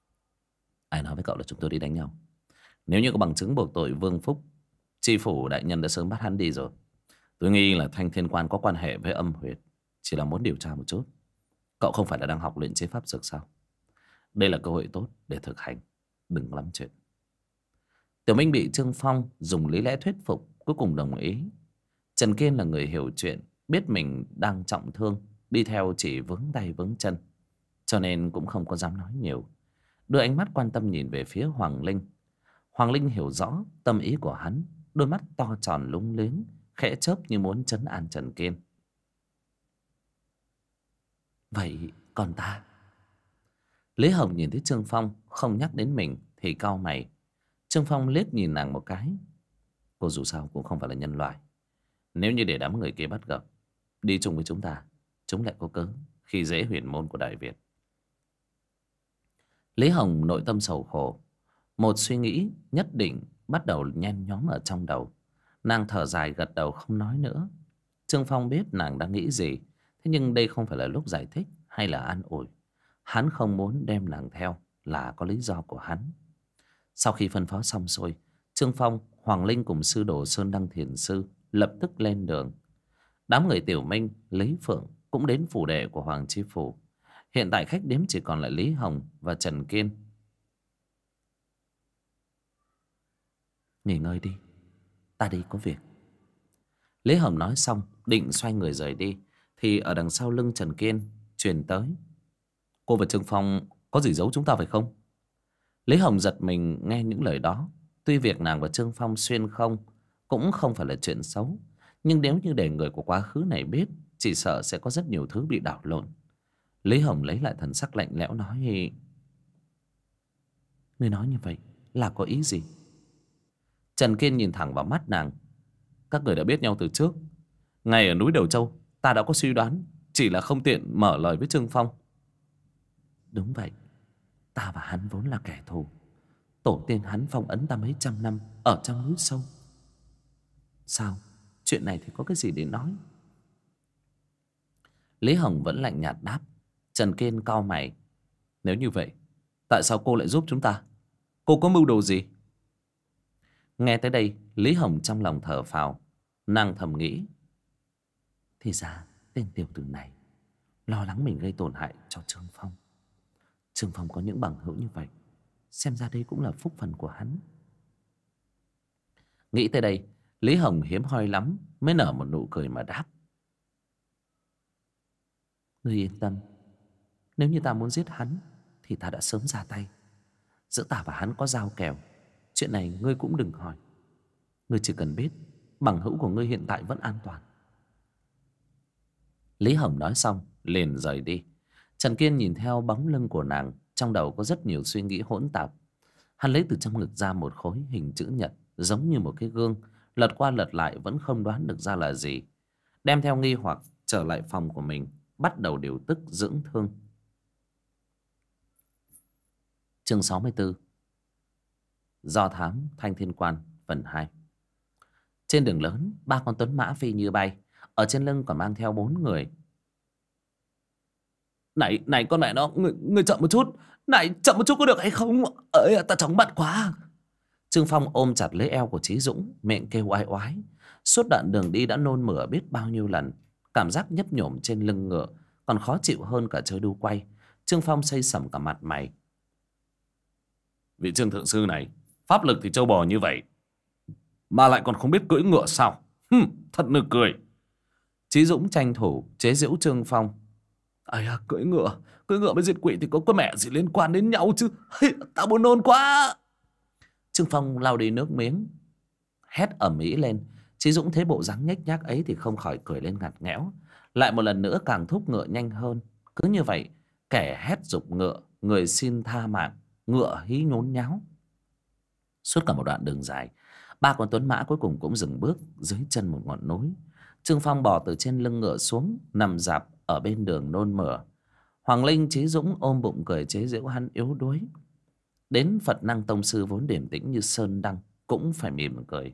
A: Ai nói với cậu là chúng tôi đi đánh nhau? Nếu như có bằng chứng buộc tội Vương Phúc, chi phủ đại nhân đã sớm bắt hắn đi rồi. Tôi nghi là Thanh Thiên Quan có quan hệ với âm huyệt, chỉ là muốn điều tra một chút. Cậu không phải là đang học luyện chế pháp dược sao? Đây là cơ hội tốt để thực hành, đừng lắm chuyện. Tiểu Minh bị Trương Phong dùng lý lẽ thuyết phục, cuối cùng đồng ý. Trần Kiên là người hiểu chuyện, biết mình đang trọng thương, đi theo chỉ vướng tay vướng chân, cho nên cũng không có dám nói nhiều. Đưa ánh mắt quan tâm nhìn về phía Hoàng Linh. Hoàng Linh hiểu rõ tâm ý của hắn, đôi mắt to tròn lúng liếng, khẽ chớp như muốn trấn an Trần Kiên. Vậy còn ta? Lý Hồng nhìn thấy Trương Phong không nhắc đến mình thì cau mày. Trương Phong liếc nhìn nàng một cái. Cô dù sao cũng không phải là nhân loại. Nếu như để đám người kia bắt gặp, đi chung với chúng ta, chúng lại có cớ khi dễ huyền môn của Đại Việt. Lý Hồng nội tâm sầu khổ. Một suy nghĩ nhất định bắt đầu nhen nhóm ở trong đầu. Nàng thở dài gật đầu không nói nữa. Trương Phong biết nàng đang nghĩ gì, thế nhưng đây không phải là lúc giải thích hay là an ủi. Hắn không muốn đem nàng theo là có lý do của hắn. Sau khi phân phó xong xuôi, Trương Phong, Hoàng Linh cùng sư đồ Sơn Đăng Thiền Sư lập tức lên đường. Đám người Tiểu Minh, Lý Phượng cũng đến phủ đệ của Hoàng Chi Phủ. Hiện tại khách điếm chỉ còn lại Lý Hồng và Trần Kiên. Nghỉ ngơi đi, ta đi có việc. Lý Hồng nói xong định xoay người rời đi, thì ở đằng sau lưng Trần Kiên truyền tới: cô và Trương Phong có gì giấu chúng ta phải không? Lý Hồng giật mình nghe những lời đó. Tuy việc nàng và Trương Phong xuyên không cũng không phải là chuyện xấu, nhưng nếu như để người của quá khứ này biết, chỉ sợ sẽ có rất nhiều thứ bị đảo lộn. Lý Hồng lấy lại thần sắc lạnh lẽo nói: người nói như vậy là có ý gì? Trần Kiên nhìn thẳng vào mắt nàng: các người đã biết nhau từ trước. Ngay ở núi Đầu Châu ta đã có suy đoán, chỉ là không tiện mở lời với Trương Phong. Đúng vậy, ta và hắn vốn là kẻ thù. Tổ tiên hắn phong ấn ta mấy trăm năm ở trong núi sâu. Sao? Chuyện này thì có cái gì để nói? Lý Hồng vẫn lạnh nhạt đáp. Trần Kiên cau mày: nếu như vậy, tại sao cô lại giúp chúng ta? Cô có mưu đồ gì? Nghe tới đây, Lý Hồng trong lòng thở phào. Nàng thầm nghĩ: thì ra tên tiểu tử này lo lắng mình gây tổn hại cho Trương Phong. Trương Phong có những bằng hữu như vậy, xem ra đây cũng là phúc phần của hắn. Nghĩ tới đây, Lý Hồng hiếm hoi lắm mới nở một nụ cười mà đáp: Ngươi yên tâm, nếu như ta muốn giết hắn thì ta đã sớm ra tay. Giữa ta và hắn có giao kèo, chuyện này ngươi cũng đừng hỏi. Ngươi chỉ cần biết bằng hữu của ngươi hiện tại vẫn an toàn. Lý Hồng nói xong liền rời đi. Trần Kiên nhìn theo bóng lưng của nàng, trong đầu có rất nhiều suy nghĩ hỗn tạp. Hắn lấy từ trong ngực ra một khối hình chữ nhật giống như một cái gương, lật qua lật lại vẫn không đoán được ra là gì. Đem theo nghi hoặc trở lại phòng của mình, bắt đầu điều tức dưỡng thương. Chương 64. Do thám Thanh Thiên Quan phần 2. Trên đường lớn, 3 con tuấn mã phi như bay, ở trên lưng còn mang theo 4 người. Này con mẹ nó, người chậm một chút. Này chậm một chút có được hay không? Ơi ta chóng mặt quá. Trương Phong ôm chặt lấy eo của Chí Dũng, miệng kêu oai oái. Suốt đoạn đường đi đã nôn mửa biết bao nhiêu lần. Cảm giác nhấp nhổm trên lưng ngựa còn khó chịu hơn cả chơi đu quay. Trương Phong xây sẩm cả mặt mày.
C: Vị Trương thượng sư này, pháp lực thì trâu bò như vậy mà lại còn không biết cưỡi ngựa sao? Thật nực cười.
A: Chí Dũng tranh thủ chế giễu Trương Phong.
B: Ây à, cưỡi ngựa với diệt quỷ thì có mẹ gì liên quan đến nhau chứ. Tao buồn nôn quá.
A: Trương Phong lau đi nước miếng, hét ầm ĩ lên. Chí Dũng thấy bộ dáng nhếch nhác ấy thì không khỏi cười lên ngặt nghẽo. Lại một lần nữa càng thúc ngựa nhanh hơn. Cứ như vậy, kẻ hét giục ngựa, người xin tha mạng, ngựa hí nhốn nháo. Suốt cả một đoạn đường dài, 3 con tuấn mã cuối cùng cũng dừng bước dưới chân một ngọn núi. Trương Phong bò từ trên lưng ngựa xuống, nằm rạp ở bên đường nôn mửa. Hoàng Linh, Chí Dũng ôm bụng cười chế giễu hắn yếu đuối. Đến Phật Năng Tông sư vốn điềm tĩnh như sơn đăng cũng phải mỉm cười.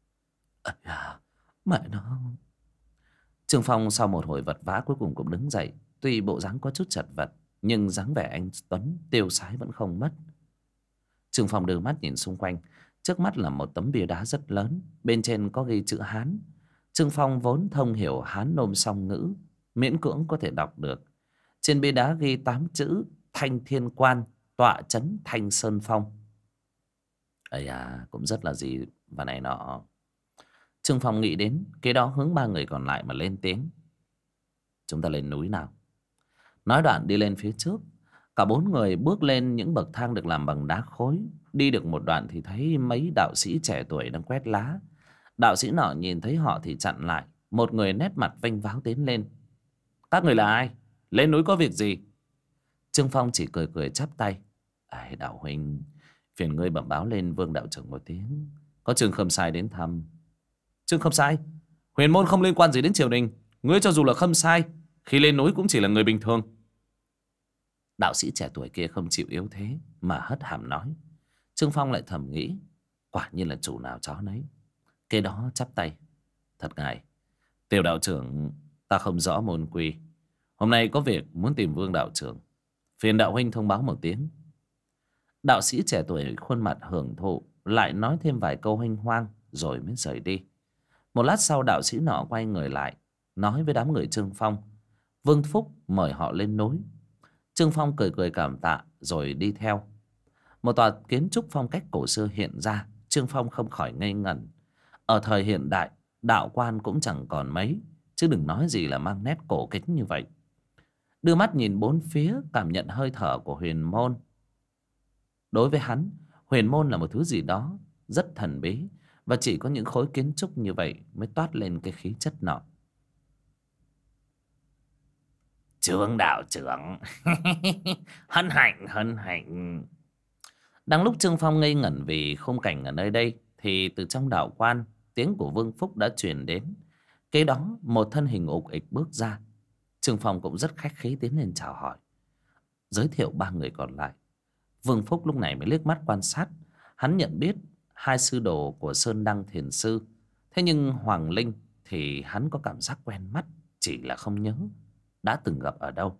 B: À, mẹ nó.
A: Trương Phong sau một hồi vật vã cuối cùng cũng đứng dậy. Tuy bộ dáng có chút chật vật, nhưng dáng vẻ anh tuấn tiêu sái vẫn không mất. Trương Phong đưa mắt nhìn xung quanh. Trước mắt là một tấm bia đá rất lớn, bên trên có ghi chữ Hán. Trương Phong vốn thông hiểu Hán nôm song ngữ, miễn cưỡng có thể đọc được. Trên bia đá ghi 8 chữ Thanh Thiên Quan, tọa trấn Thanh Sơn Phong. Ây à, cũng rất là gì và này nọ. Trương Phong nghĩ đến cái đó, hướng 3 người còn lại mà lên tiếng. Chúng ta lên núi nào. Nói đoạn đi lên phía trước. Cả 4 người bước lên những bậc thang được làm bằng đá khối. Đi được một đoạn thì thấy mấy đạo sĩ trẻ tuổi đang quét lá. Đạo sĩ nọ nhìn thấy họ thì chặn lại. Một người nét mặt vênh váo tiến lên. Các người là ai? Lên núi có việc gì? Trương Phong chỉ cười cười chắp tay. Đạo huynh, phiền ngươi bẩm báo lên Vương đạo trưởng một tiếng, có Trương Khâm Sai đến thăm. Trương Khâm Sai? Huyền môn không liên quan gì đến triều đình. Ngươi cho dù là Khâm Sai, khi lên núi cũng chỉ là người bình thường. Đạo sĩ trẻ tuổi kia không chịu yếu thế mà hất hàm nói. Trương Phong lại thầm nghĩ, quả nhiên là chủ nào chó nấy. Cái đó chắp tay. Thật ngại, Tiểu đạo trưởng, ta không rõ môn quy. Hôm nay có việc muốn tìm Vương đạo trưởng, phiền đạo huynh thông báo một tiếng. Đạo sĩ trẻ tuổi khuôn mặt hưởng thụ lại nói thêm vài câu huênh hoang rồi mới rời đi. Một lát sau, đạo sĩ nọ quay người lại nói với đám người Trương Phong, Vương Phúc mời họ lên núi. Trương Phong cười cười cảm tạ rồi đi theo. Một tòa kiến trúc phong cách cổ xưa hiện ra. Trương Phong không khỏi ngây ngẩn. Ở thời hiện đại, đạo quan cũng chẳng còn mấy, chứ đừng nói gì là mang nét cổ kính như vậy. Đưa mắt nhìn bốn phía, cảm nhận hơi thở của huyền môn. Đối với hắn, huyền môn là một thứ gì đó rất thần bí, và chỉ có những khối kiến trúc như vậy mới toát lên cái khí chất nọ.
C: Trương đạo trưởng. Hân hạnh, hân hạnh.
A: Đang lúc Trương Phong ngây ngẩn vì khung cảnh ở nơi đây, thì từ trong đạo quan, tiếng của Vương Phúc đã truyền đến. Kế đó, một thân hình ục ịch bước ra. Trương Phong cũng rất khách khí tiến lên chào hỏi, giới thiệu 3 người còn lại. Vương Phúc lúc này mới liếc mắt quan sát. Hắn nhận biết 2 sư đồ của Sơn Đăng Thiền Sư. Thế nhưng Hoàng Linh thì hắn có cảm giác quen mắt, chỉ là không nhớ đã từng gặp ở đâu.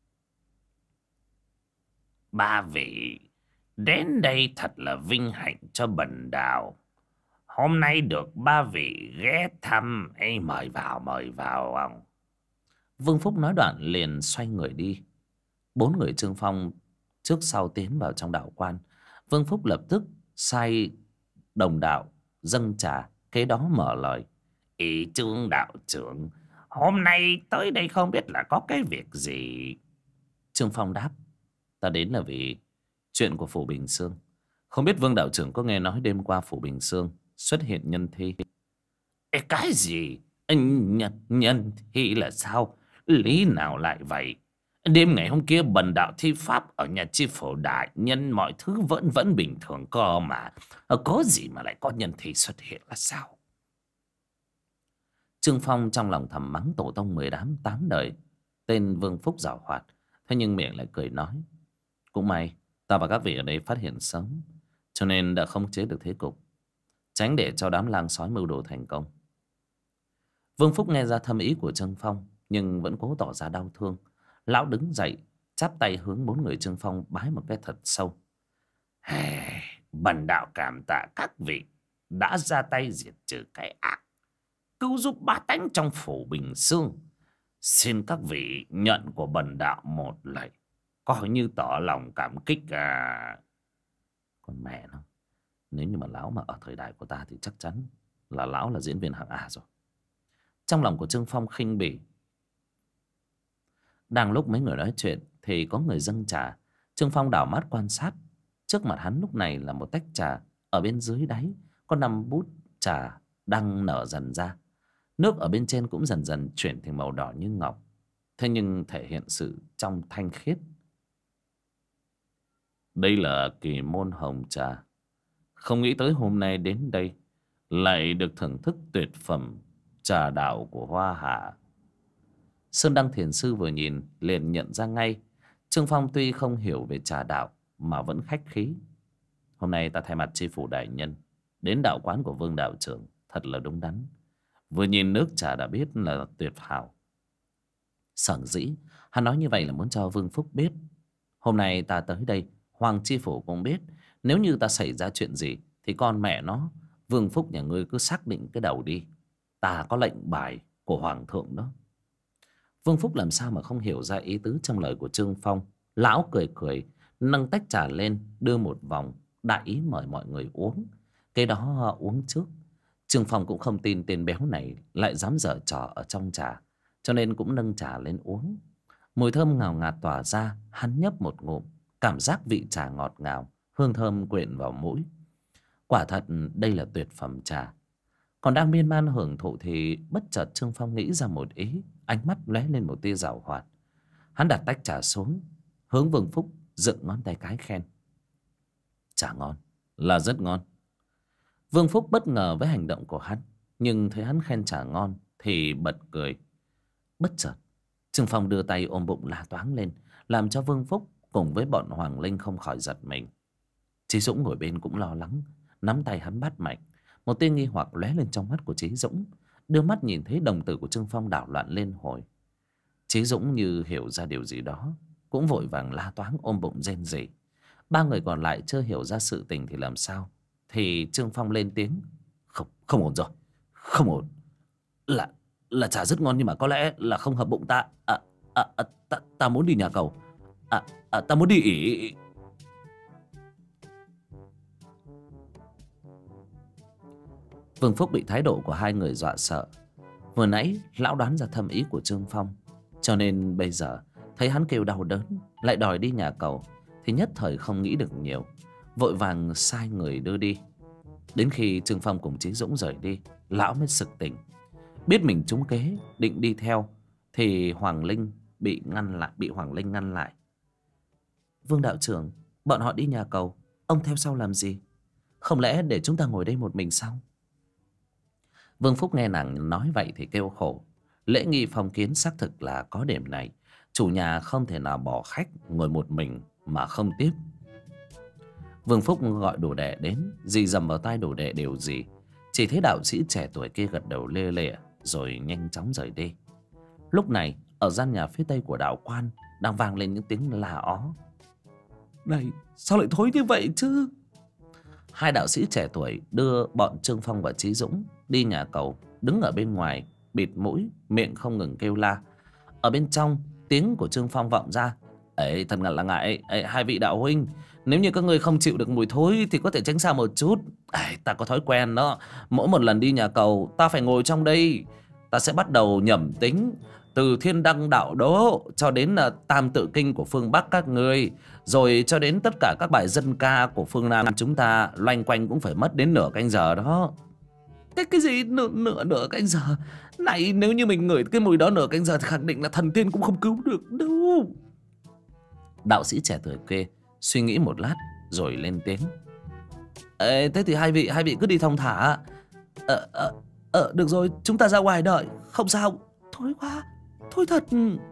C: 3 vị đến đây thật là vinh hạnh cho bần đạo. Hôm nay được 3 vị ghé thăm, mời vào ông.
A: Vương Phúc nói đoạn liền xoay người đi. 4 người Trương Phong trước sau tiến vào trong đạo quan. Vương Phúc lập tức sai đồng đạo dâng trà Kế đó mở lời.
C: Ý Trương đạo trưởng, hôm nay tới đây không biết là có cái việc gì?
A: Trương Phong đáp. Ta đến là vì chuyện của Phủ Bình Sương. Không biết Vương đạo trưởng có nghe nói đêm qua Phủ Bình Sương xuất hiện nhân thi?
C: Ê, cái gì? Nhân thi là sao? Lý nào lại vậy? Đêm ngày hôm kia bần đạo thi pháp ở nhà chi phủ đại nhân, mọi thứ vẫn bình thường cơ mà. Có gì mà lại có nhân thi xuất hiện là sao?
A: Trương Phong trong lòng thầm mắng tổ tông 8 đời tên Vương Phúc giàu hoạt. Thế nhưng miệng lại cười nói. Cũng may ta và các vị ở đây phát hiện sớm, cho nên đã không chế được thế cục, tránh để cho đám lang sói mưu đồ thành công. Vương Phúc nghe ra thâm ý của Trương Phong, nhưng vẫn cố tỏ ra đau thương. Lão đứng dậy, chắp tay hướng 4 người Trương Phong bái một cái thật sâu.
C: Bần đạo cảm tạ các vị đã ra tay diệt trừ cái ác, cứu giúp bá tánh trong Phủ Bình Sương. Xin các vị nhận của bần đạo một lạy, coi như tỏ lòng cảm kích à.
A: Còn mẹ nó, nếu như mà lão mà ở thời đại của ta thì chắc chắn là lão là diễn viên hạng A rồi. Trong lòng của Trương Phong khinh bỉ. Đang lúc mấy người nói chuyện thì có người dâng trà. Trương Phong đảo mắt quan sát. Trước mặt hắn lúc này là một tách trà, ở bên dưới đáy có 5 bút trà đang nở dần ra. Nước ở bên trên cũng dần dần chuyển thành màu đỏ như ngọc, thế nhưng thể hiện sự trong thanh khiết. Đây là kỳ môn hồng trà. Không nghĩ tới hôm nay đến đây lại được thưởng thức tuyệt phẩm trà đạo của Hoa Hạ. Sơn Đăng Thiền Sư vừa nhìn liền nhận ra ngay. Trương Phong tuy không hiểu về trà đạo mà vẫn khách khí. Hôm nay ta thay mặt tri phủ đại nhân đến đạo quán của Vương đạo trưởng thật là đúng đắn. Vừa nhìn nước trà đã biết là tuyệt hảo. Sở dĩ hắn nói như vậy là muốn cho Vương Phúc biết, hôm nay ta tới đây, Hoàng tri phủ cũng biết. Nếu như ta xảy ra chuyện gì thì con mẹ nó, Vương Phúc nhà ngươi cứ xác định cái đầu đi. Ta có lệnh bài của Hoàng thượng đó. Vương Phúc làm sao mà không hiểu ra ý tứ trong lời của Trương Phong. Lão cười cười, nâng tách trà lên, đưa một vòng, đại ý mời mọi người uống. Cái đó uống trước. Trương Phong cũng không tin tên béo này lại dám giở trò ở trong trà, cho nên cũng nâng trà lên uống. Mùi thơm ngào ngạt tỏa ra, hắn nhấp một ngụm, cảm giác vị trà ngọt ngào, hương thơm quyện vào mũi. Quả thật đây là tuyệt phẩm trà. Còn đang miên man hưởng thụ thì bất chợt Trương Phong nghĩ ra một ý, ánh mắt lóe lên một tia giảo hoạt. Hắn đặt tách trà xuống, hướng Vương Phúc dựng ngón tay cái khen. Trà ngon, là rất ngon. Vương Phúc bất ngờ với hành động của hắn, nhưng thấy hắn khen trà ngon thì bật cười. Bất chợt Trương Phong đưa tay ôm bụng la toáng lên, làm cho Vương Phúc cùng với bọn Hoàng Linh không khỏi giật mình. Chí Dũng ngồi bên cũng lo lắng, nắm tay hắn bắt mạch. Một tia nghi hoặc lóe lên trong mắt của Chí Dũng, đưa mắt nhìn thấy đồng tử của Trương Phong đảo loạn lên hồi. Chí Dũng như hiểu ra điều gì đó, cũng vội vàng la toáng ôm bụng rên rỉ. Ba người còn lại chưa hiểu ra sự tình thì làm sao, thì Trương Phong lên tiếng. Không ổn rồi, không ổn. Là trà rất ngon nhưng mà có lẽ là không hợp bụng ta. Ta muốn đi nhà cầu. Ta muốn đi ỉ. Vương Phúc bị thái độ của hai người dọa sợ. Vừa nãy lão đoán ra thâm ý của Trương Phong, cho nên bây giờ thấy hắn kêu đau đớn lại đòi đi nhà cầu thì nhất thời không nghĩ được nhiều, vội vàng sai người đưa đi. Đến khi Trương Phong cùng Chí Dũng rời đi, lão mới sực tỉnh, biết mình trúng kế, định đi theo thì Hoàng Linh bị Hoàng Linh ngăn lại. Vương đạo trưởng, bọn họ đi nhà cầu, ông theo sau làm gì? Không lẽ để chúng ta ngồi đây một mình sao? Vương Phúc nghe nàng nói vậy thì kêu khổ. Lễ nghi phong kiến xác thực là có điểm này. Chủ nhà không thể nào bỏ khách ngồi một mình mà không tiếp. Vương Phúc gọi đồ đệ đến, dì dầm vào tai đồ đệ điều gì. Chỉ thấy đạo sĩ trẻ tuổi kia gật đầu lê lịa rồi nhanh chóng rời đi. Lúc này ở gian nhà phía tây của đạo quan đang vang lên những tiếng la ó. Này, sao lại thối như vậy chứ? Hai đạo sĩ trẻ tuổi đưa bọn Trương Phong và Chí Dũng đi nhà cầu, đứng ở bên ngoài bịt mũi, miệng không ngừng kêu la. Ở bên trong tiếng của Trương Phong vọng ra. Ấy, thật ngặt là ngại. Ấy, hai vị đạo huynh, Nếu như các ngươi không chịu được mùi thối thì có thể tránh xa một chút. Ta có thói quen đó. Mỗi một lần đi nhà cầu ta phải ngồi trong đây. Ta sẽ bắt đầu nhẩm tính từ Thiên Đăng Đạo Đỗ cho đến Tam Tự Kinh của phương Bắc các ngươi, rồi cho đến tất cả các bài dân ca của phương Nam chúng ta, loanh quanh cũng phải mất đến nửa canh giờ đó.
B: Cái gì nửa canh giờ? Này, nếu như mình ngửi cái mùi đó nửa canh giờ thì khẳng định là thần tiên cũng không cứu được đâu.
A: Đạo sĩ trẻ tuổi kia suy nghĩ một lát rồi lên tiếng.
B: Thế thì hai vị cứ đi thong thả. Được rồi, chúng ta ra ngoài đợi. Không sao. Thối quá, thối thật.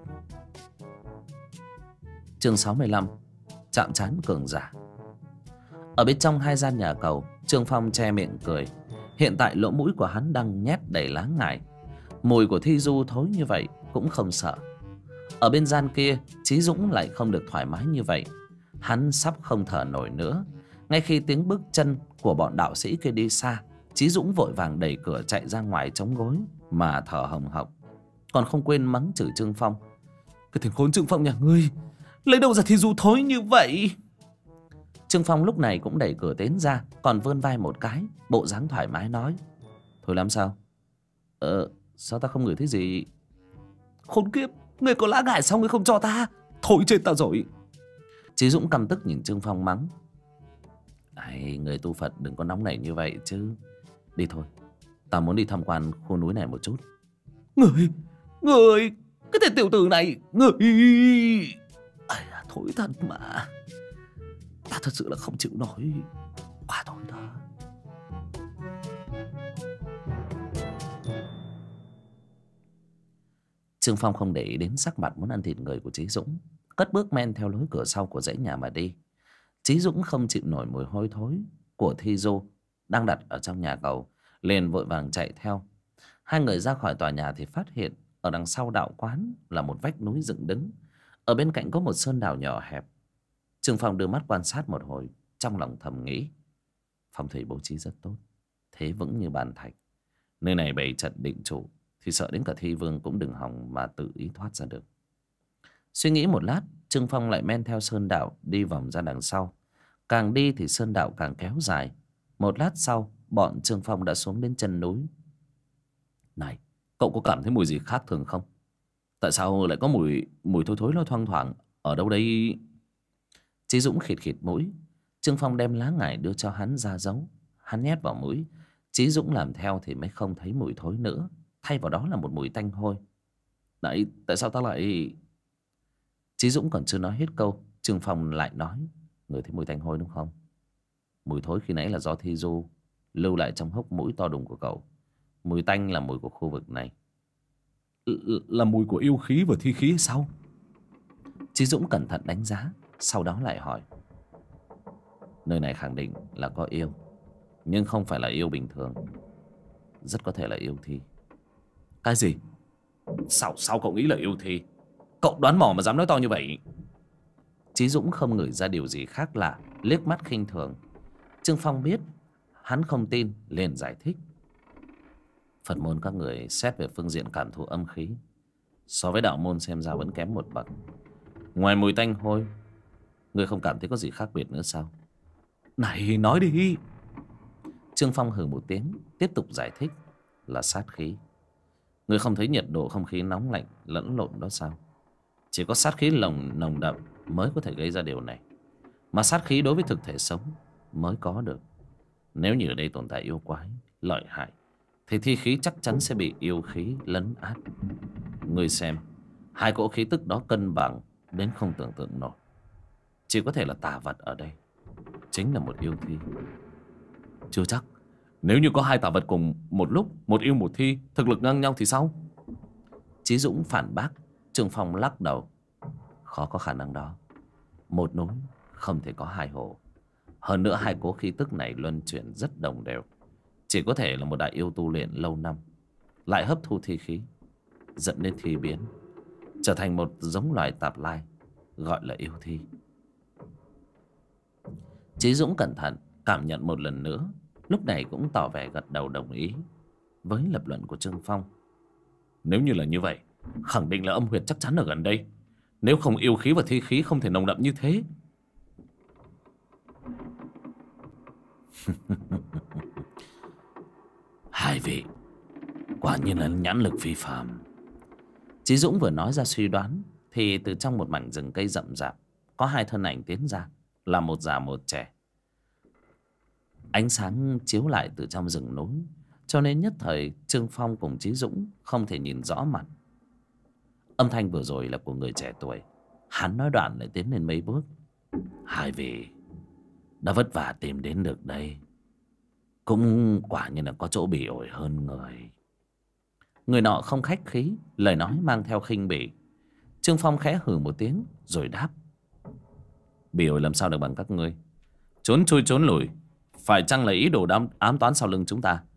A: Chương 65. Chạm trán cường giả. Ở bên trong hai gian nhà cầu, Trương Phong che miệng cười. Hiện tại lỗ mũi của hắn đang nhét đầy lá ngải. Mùi của thi du thối như vậy cũng không sợ. Ở bên gian kia, Chí Dũng lại không được thoải mái như vậy. Hắn sắp không thở nổi nữa. Ngay khi tiếng bước chân của bọn đạo sĩ kia đi xa, Chí Dũng vội vàng đẩy cửa chạy ra ngoài chống gối mà thở hồng hộc, còn không quên mắng chửi Trương Phong.
B: Cái thằng khốn Trương Phong nhà ngươi, lấy đâu ra thi du thối như vậy?
A: Trương Phong lúc này cũng đẩy cửa tiến ra, còn vươn vai một cái, bộ dáng thoải mái nói. Thôi lắm sao? Sao ta không ngửi thấy gì?
B: Khốn kiếp, ngươi có lá ngải sao ngươi không cho ta? Thôi chết ta rồi.
A: Chí Dũng căm tức nhìn Trương Phong mắng. Người tu Phật đừng có nóng nảy như vậy chứ. Đi thôi, ta muốn đi tham quan khu núi này một chút.
B: Người, cái tên tiểu tử này, người... Thối thật mà. Ta thật sự là không chịu nổi. Quá thối thật.
A: Trương Phong không để ý đến sắc mặt muốn ăn thịt người của Chí Dũng, cất bước men theo lối cửa sau của dãy nhà mà đi. Chí Dũng không chịu nổi mùi hôi thối của thi du đang đặt ở trong nhà cầu, liền vội vàng chạy theo. Hai người ra khỏi tòa nhà thì phát hiện ở đằng sau đạo quán là một vách núi dựng đứng. Ở bên cạnh có một sơn đảo nhỏ hẹp. Trương Phong đưa mắt quan sát một hồi, trong lòng thầm nghĩ, phong thủy bố trí rất tốt, thế vững như bàn thạch. Nơi này bày trận định trụ thì sợ đến cả thi vương cũng đừng hòng mà tự ý thoát ra được. Suy nghĩ một lát, Trương Phong lại men theo sơn đạo đi vòng ra đằng sau. Càng đi thì sơn đạo càng kéo dài. Một lát sau, bọn Trương Phong đã xuống đến chân núi. Này, cậu có cảm thấy mùi gì khác thường không? Tại sao lại có mùi thối thối lo thoang thoảng? Ở đâu đây? Chí Dũng khịt khịt mũi. Trương Phong đem lá ngải đưa cho hắn ra giấu. Hắn nhét vào mũi. Chí Dũng làm theo thì mới không thấy mùi thối nữa. Thay vào đó là một mùi tanh hôi. Này, tại sao ta lại... Chí Dũng còn chưa nói hết câu, Trương Phong lại nói. Người thấy mùi tanh hôi đúng không? Mùi thối khi nãy là do thi du lưu lại trong hốc mũi to đùng của cậu. Mùi tanh là mùi của khu vực này.
B: Là mùi của yêu khí và thi khí hay sao?
A: Chí Dũng cẩn thận đánh giá, sau đó lại hỏi. Nơi này khẳng định là có yêu, nhưng không phải là yêu bình thường. Rất có thể là yêu thi.
B: Cái gì? Sao cậu nghĩ là yêu thi? Cậu đoán mò mà dám nói to như vậy?
A: Chí Dũng không ngửi ra điều gì khác lạ, liếc mắt khinh thường. Trương Phong biết hắn không tin, liền giải thích. Phật môn các người xét về phương diện cảm thụ âm khí, so với đạo môn xem ra vẫn kém một bậc. Ngoài mùi tanh hôi, người không cảm thấy có gì khác biệt nữa sao?
B: Này, nói đi.
A: Trương Phong hừ một tiếng, tiếp tục giải thích. Là sát khí. Người không thấy nhiệt độ không khí nóng lạnh lẫn lộn đó sao? Chỉ có sát khí nồng đậm mới có thể gây ra điều này. Mà sát khí đối với thực thể sống mới có được. Nếu như ở đây tồn tại yêu quái lợi hại thì thi khí chắc chắn sẽ bị yêu khí lấn át. Người xem, hai cỗ khí tức đó cân bằng đến không tưởng tượng nổi. Chỉ có thể là tà vật ở đây chính là một yêu thi.
B: Chưa chắc. Nếu như có hai tà vật cùng một lúc, một yêu một thi, thực lực ngang nhau thì sao?
A: Chí Dũng phản bác. Trương Phong lắc đầu. Khó có khả năng đó. Một núi không thể có hai hồ. Hơn nữa hai cố khí tức này luân chuyển rất đồng đều. Chỉ có thể là một đại yêu tu luyện lâu năm, lại hấp thu thi khí, dẫn đến thi biến, trở thành một giống loài tạp lai, gọi là yêu thi. Chí Dũng cẩn thận cảm nhận một lần nữa, lúc này cũng tỏ vẻ gật đầu đồng ý với lập luận của Trương Phong.
B: Nếu như là như vậy, khẳng định là âm huyệt chắc chắn ở gần đây. Nếu không yêu khí và thi khí không thể nồng đậm như thế.
A: Hai vị quả nhiên là nhãn lực phi phàm. Chí Dũng vừa nói ra suy đoán thì từ trong một mảnh rừng cây rậm rạp có hai thân ảnh tiến ra, là một già một trẻ. Ánh sáng chiếu lại từ trong rừng núi, cho nên nhất thời Trương Phong cùng Chí Dũng không thể nhìn rõ mặt. Âm thanh vừa rồi là của người trẻ tuổi. Hắn nói đoạn lại tiến lên mấy bước. Hai vị đã vất vả tìm đến được đây, cũng quả như là có chỗ bị ổi hơn người. Người nọ không khách khí, lời nói mang theo khinh bỉ. Trương Phong khẽ hừ một tiếng rồi đáp: bị ổi làm sao được bằng các ngươi? Trốn chui trốn lùi, phải chăng là ý đồ ám toán sau lưng chúng ta?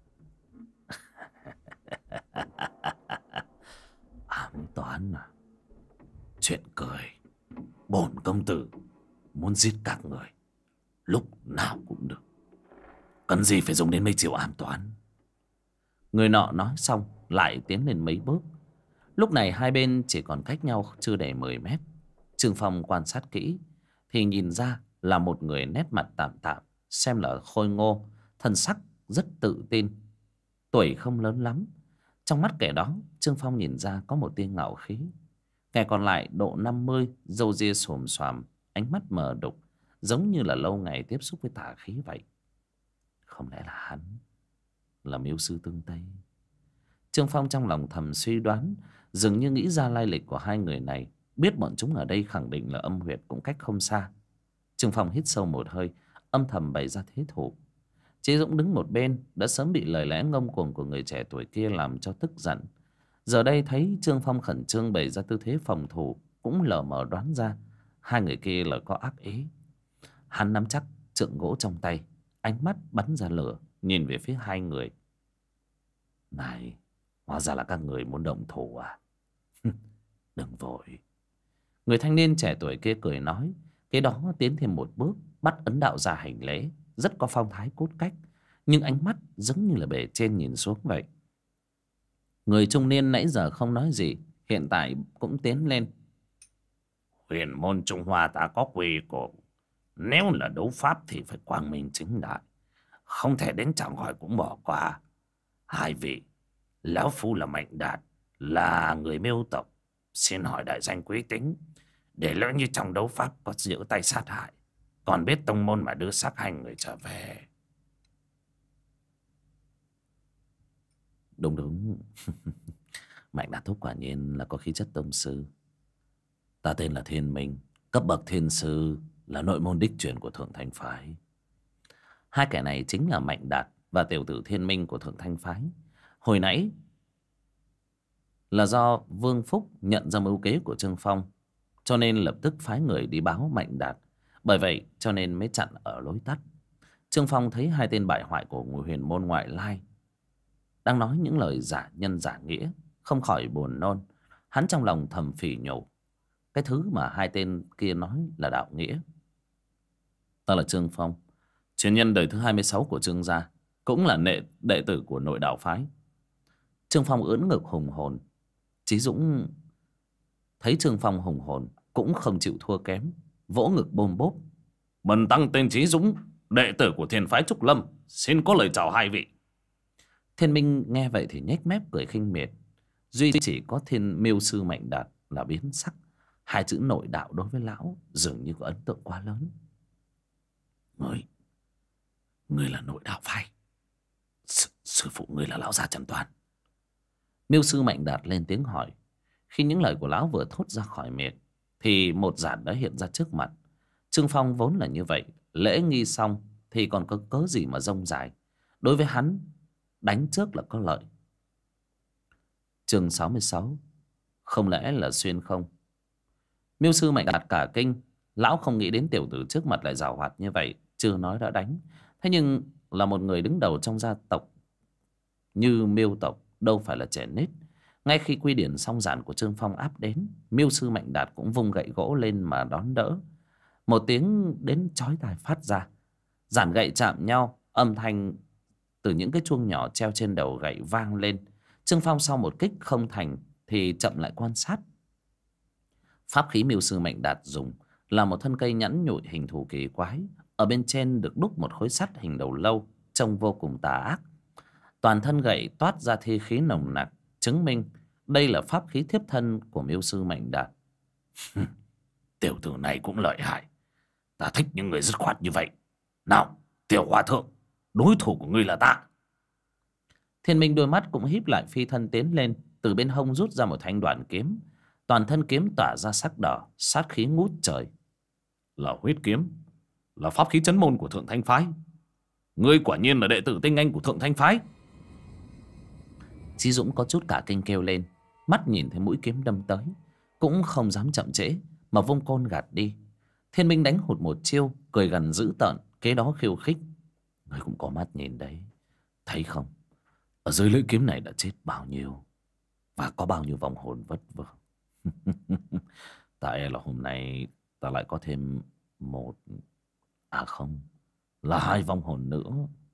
A: Ám toán à? Chuyện cười. Bổn công tử muốn giết các người lúc nào cũng được, cần gì phải dùng đến mấy chiêu ám toán. Người nọ nói xong lại tiến lên mấy bước. Lúc này hai bên chỉ còn cách nhau chưa đầy 10 mét. Trương Phong quan sát kỹ thì nhìn ra là một người nét mặt tạm tạm, xem là khôi ngô, thân sắc rất tự tin. Tuổi không lớn lắm. Trong mắt kẻ đó Trương Phong nhìn ra có một tia ngạo khí. Kẻ còn lại độ 50, râu ria xồm xoàm, ánh mắt mờ đục, giống như là lâu ngày tiếp xúc với tà khí vậy. Không lẽ là hắn là Miêu Sư Tương Tây? Trương Phong trong lòng thầm suy đoán, dường như nghĩ ra lai lịch của hai người này. Biết bọn chúng ở đây khẳng định là âm huyệt cũng cách không xa. Trương Phong hít sâu một hơi, âm thầm bày ra thế thủ. Chí Dũng đứng một bên đã sớm bị lời lẽ ngông cuồng của người trẻ tuổi kia làm cho tức giận. Giờ đây thấy Trương Phong khẩn trương bày ra tư thế phòng thủ, cũng lờ mờ đoán ra hai người kia là có ác ý. Hắn nắm chắc trượng gỗ trong tay, ánh mắt bắn ra lửa, nhìn về phía hai người. Này, hóa ra là các người muốn động thủ à? Đừng vội. Người thanh niên trẻ tuổi kia cười nói. Cái đó tiến thêm một bước, bắt ấn đạo ra hành lễ, rất có phong thái cốt cách, nhưng ánh mắt giống như là bề trên nhìn xuống vậy. Người trung niên nãy giờ không nói gì, hiện tại cũng tiến lên.
C: Huyền môn Trung Hoa ta có quy củ, nếu là đấu pháp thì phải quang minh chính đại, không thể đến chào hỏi cũng bỏ qua. Hai vị, lão phu là Mạnh Đạt, là người Miêu tộc, xin hỏi đại danh quý tính, để lỡ như trong đấu pháp có giở tay sát hại, còn biết tông môn mà đưa xác hai người trở về.
A: Đúng đúng. Mạnh Đạt thúc quả nhiên là có khí chất tông sư. Ta tên là Thiên Minh, cấp bậc thiên sư, là nội môn đích truyền của Thượng Thanh Phái. Hai kẻ này chính là Mạnh Đạt và tiểu tử Thiên Minh của Thượng Thanh Phái. Hồi nãy là do Vương Phúc nhận ra mưu kế của Trương Phong, cho nên lập tức phái người đi báo Mạnh Đạt. Bởi vậy cho nên mới chặn ở lối tắt. Trương Phong thấy hai tên bại hoại của huyền môn ngoại lai đang nói những lời giả nhân giả nghĩa, không khỏi buồn nôn. Hắn trong lòng thầm phỉ nhổ, cái thứ mà hai tên kia nói là đạo nghĩa. Ta là Trương Phong, truyền nhân đời thứ 26 của Trương gia, cũng là đệ tử của nội đạo phái. Trương Phong ưỡn ngực hùng hồn. Chí Dũng thấy Trương Phong hùng hồn cũng không chịu thua kém, vỗ ngực bôm bốp.
C: Bần tăng tên Chí Dũng, đệ tử của Thiên Phái Trúc Lâm, xin có lời chào hai vị.
A: Thiên Minh nghe vậy thì nhếch mép cười khinh miệt. Duy chỉ có Thiên Miêu Sư Mạnh Đạt là biến sắc. Hai chữ nội đạo đối với lão dường như có ấn tượng quá lớn. Ngươi là nội đạo phái? Sư phụ ngươi là lão già Trần Toàn. Miêu Sư Mạnh Đạt lên tiếng hỏi. Khi những lời của lão vừa thốt ra khỏi miệng thì một giản đã hiện ra trước mặt. Trương Phong vốn là như vậy, lễ nghi xong thì còn có cớ gì mà rông dài. Đối với hắn, đánh trước là có lợi. Chương 66. Không lẽ là xuyên không? Miêu Sư Mạnh Đạt cả kinh. Lão không nghĩ đến tiểu tử trước mặt lại giàu hoạt như vậy. Chưa nói đã đánh. Thế nhưng là một người đứng đầu trong gia tộc như Miêu tộc, đâu phải là trẻ nít. Ngay khi quy điển song giản của Trương Phong áp đến, Miêu Sư Mạnh Đạt cũng vung gậy gỗ lên mà đón đỡ. Một tiếng đến chói tai phát ra. Giản gậy chạm nhau, âm thanh từ những cái chuông nhỏ treo trên đầu gậy vang lên. Trương Phong sau một kích không thành thì chậm lại quan sát. Pháp khí Miêu Sư Mạnh Đạt dùng là một thân cây nhẵn nhụi hình thù kỳ quái, Ở bên trên được đúc một khối sắt hình đầu lâu, trông vô cùng tà ác. Toàn thân gậy toát ra thi khí nồng nặc, chứng minh đây là pháp khí thiếp thân của miêu sư Mạnh Đạt.
C: Tiểu tử này cũng lợi hại. Ta thích những người dứt khoát như vậy. Nào, Tiểu Hòa Thượng, đối thủ của ngươi là ta.
A: Thiên Minh đôi mắt cũng híp lại, phi thân tiến lên, từ bên hông rút ra một thanh đoạn kiếm. Toàn thân kiếm tỏa ra sắc đỏ, sát khí ngút trời.
B: Là huyết kiếm, là pháp khí chấn môn của Thượng Thanh Phái. Ngươi quả nhiên là đệ tử tinh anh của Thượng Thanh Phái.
A: Chí Dũng có chút cả kinh kêu lên, mắt nhìn thấy mũi kiếm đâm tới, cũng không dám chậm trễ mà vung côn gạt đi. Thiên Minh đánh hụt một chiêu, cười gần dữ tợn, kế đó khiêu khích. Ngươi cũng có mắt nhìn đấy, thấy không? Ở dưới lưỡi kiếm này đã chết bao nhiêu, và có bao nhiêu vong hồn vất vơ. Tại là hôm nay ta lại có thêm một, à không, là 2 vong hồn nữa.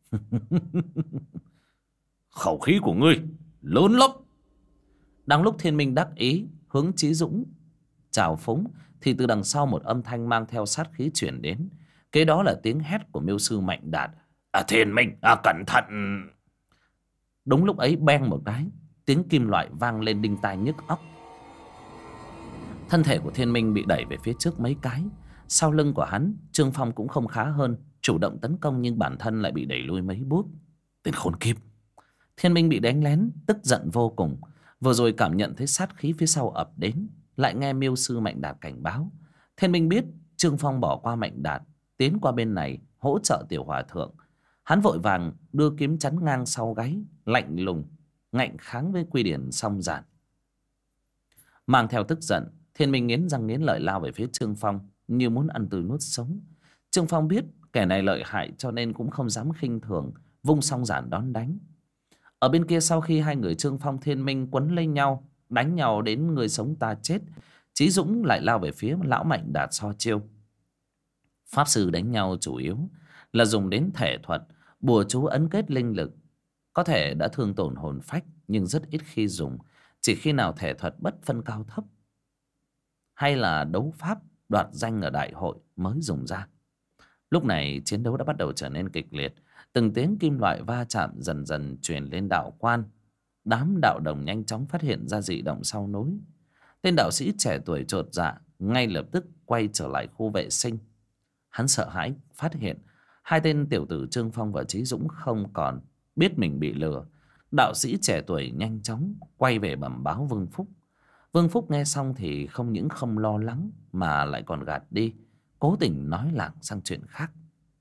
B: Khẩu khí của ngươi lớn lắm.
A: Đang lúc Thiên Minh đắc ý hướng Chí Dũng chào phúng, thì từ đằng sau một âm thanh mang theo sát khí chuyển đến. Kế đó là tiếng hét của miêu sư Mạnh Đạt.
C: Thiên Minh, cẩn thận.
A: Đúng lúc ấy beng một cái, tiếng kim loại vang lên đinh tai nhức óc. Thân thể của Thiên Minh bị đẩy về phía trước mấy cái. Sau lưng của hắn, Trương Phong cũng không khá hơn, chủ động tấn công nhưng bản thân lại bị đẩy lui mấy bước. Tên khốn kiếp! Thiên Minh bị đánh lén, tức giận vô cùng. Vừa rồi cảm nhận thấy sát khí phía sau ập đến, lại nghe miêu sư Mạnh Đạt cảnh báo. Thiên Minh biết Trương Phong bỏ qua Mạnh Đạt, tiến qua bên này hỗ trợ Tiểu Hòa Thượng. Hắn vội vàng đưa kiếm chắn ngang sau gáy, lạnh lùng ngạnh kháng với quy điển song giản. Mang theo tức giận, Thiên Minh nghiến răng nghiến lợi lao về phía Trương Phong như muốn ăn tươi nuốt sống. Trương Phong biết kẻ này lợi hại cho nên cũng không dám khinh thường, vung song giản đón đánh. Ở bên kia, sau khi hai người Trương Phong Thiên Minh quấn lấy nhau, đánh nhau đến người sống ta chết, Chí Dũng lại lao về phía lão Mạnh Đạt so chiêu. Pháp sư đánh nhau chủ yếu là dùng đến thể thuật, bùa chú ấn kết linh lực. Có thể đã thương tổn hồn phách nhưng rất ít khi dùng, chỉ khi nào thể thuật bất phân cao thấp hay là đấu pháp đoạt danh ở đại hội mới dùng ra. Lúc này chiến đấu đã bắt đầu trở nên kịch liệt, từng tiếng kim loại va chạm dần dần truyền lên đạo quan. Đám đạo đồng nhanh chóng phát hiện ra dị động sau núi. Tên đạo sĩ trẻ tuổi chột dạ ngay lập tức quay trở lại khu vệ sinh. Hắn sợ hãi phát hiện hai tên tiểu tử Trương Phong và Chí Dũng không còn biết mình bị lừa. Đạo sĩ trẻ tuổi nhanh chóng quay về bẩm báo Vương Phúc. Vương Phúc nghe xong thì không những không lo lắng mà lại còn gạt đi, cố tình nói lảng sang chuyện khác.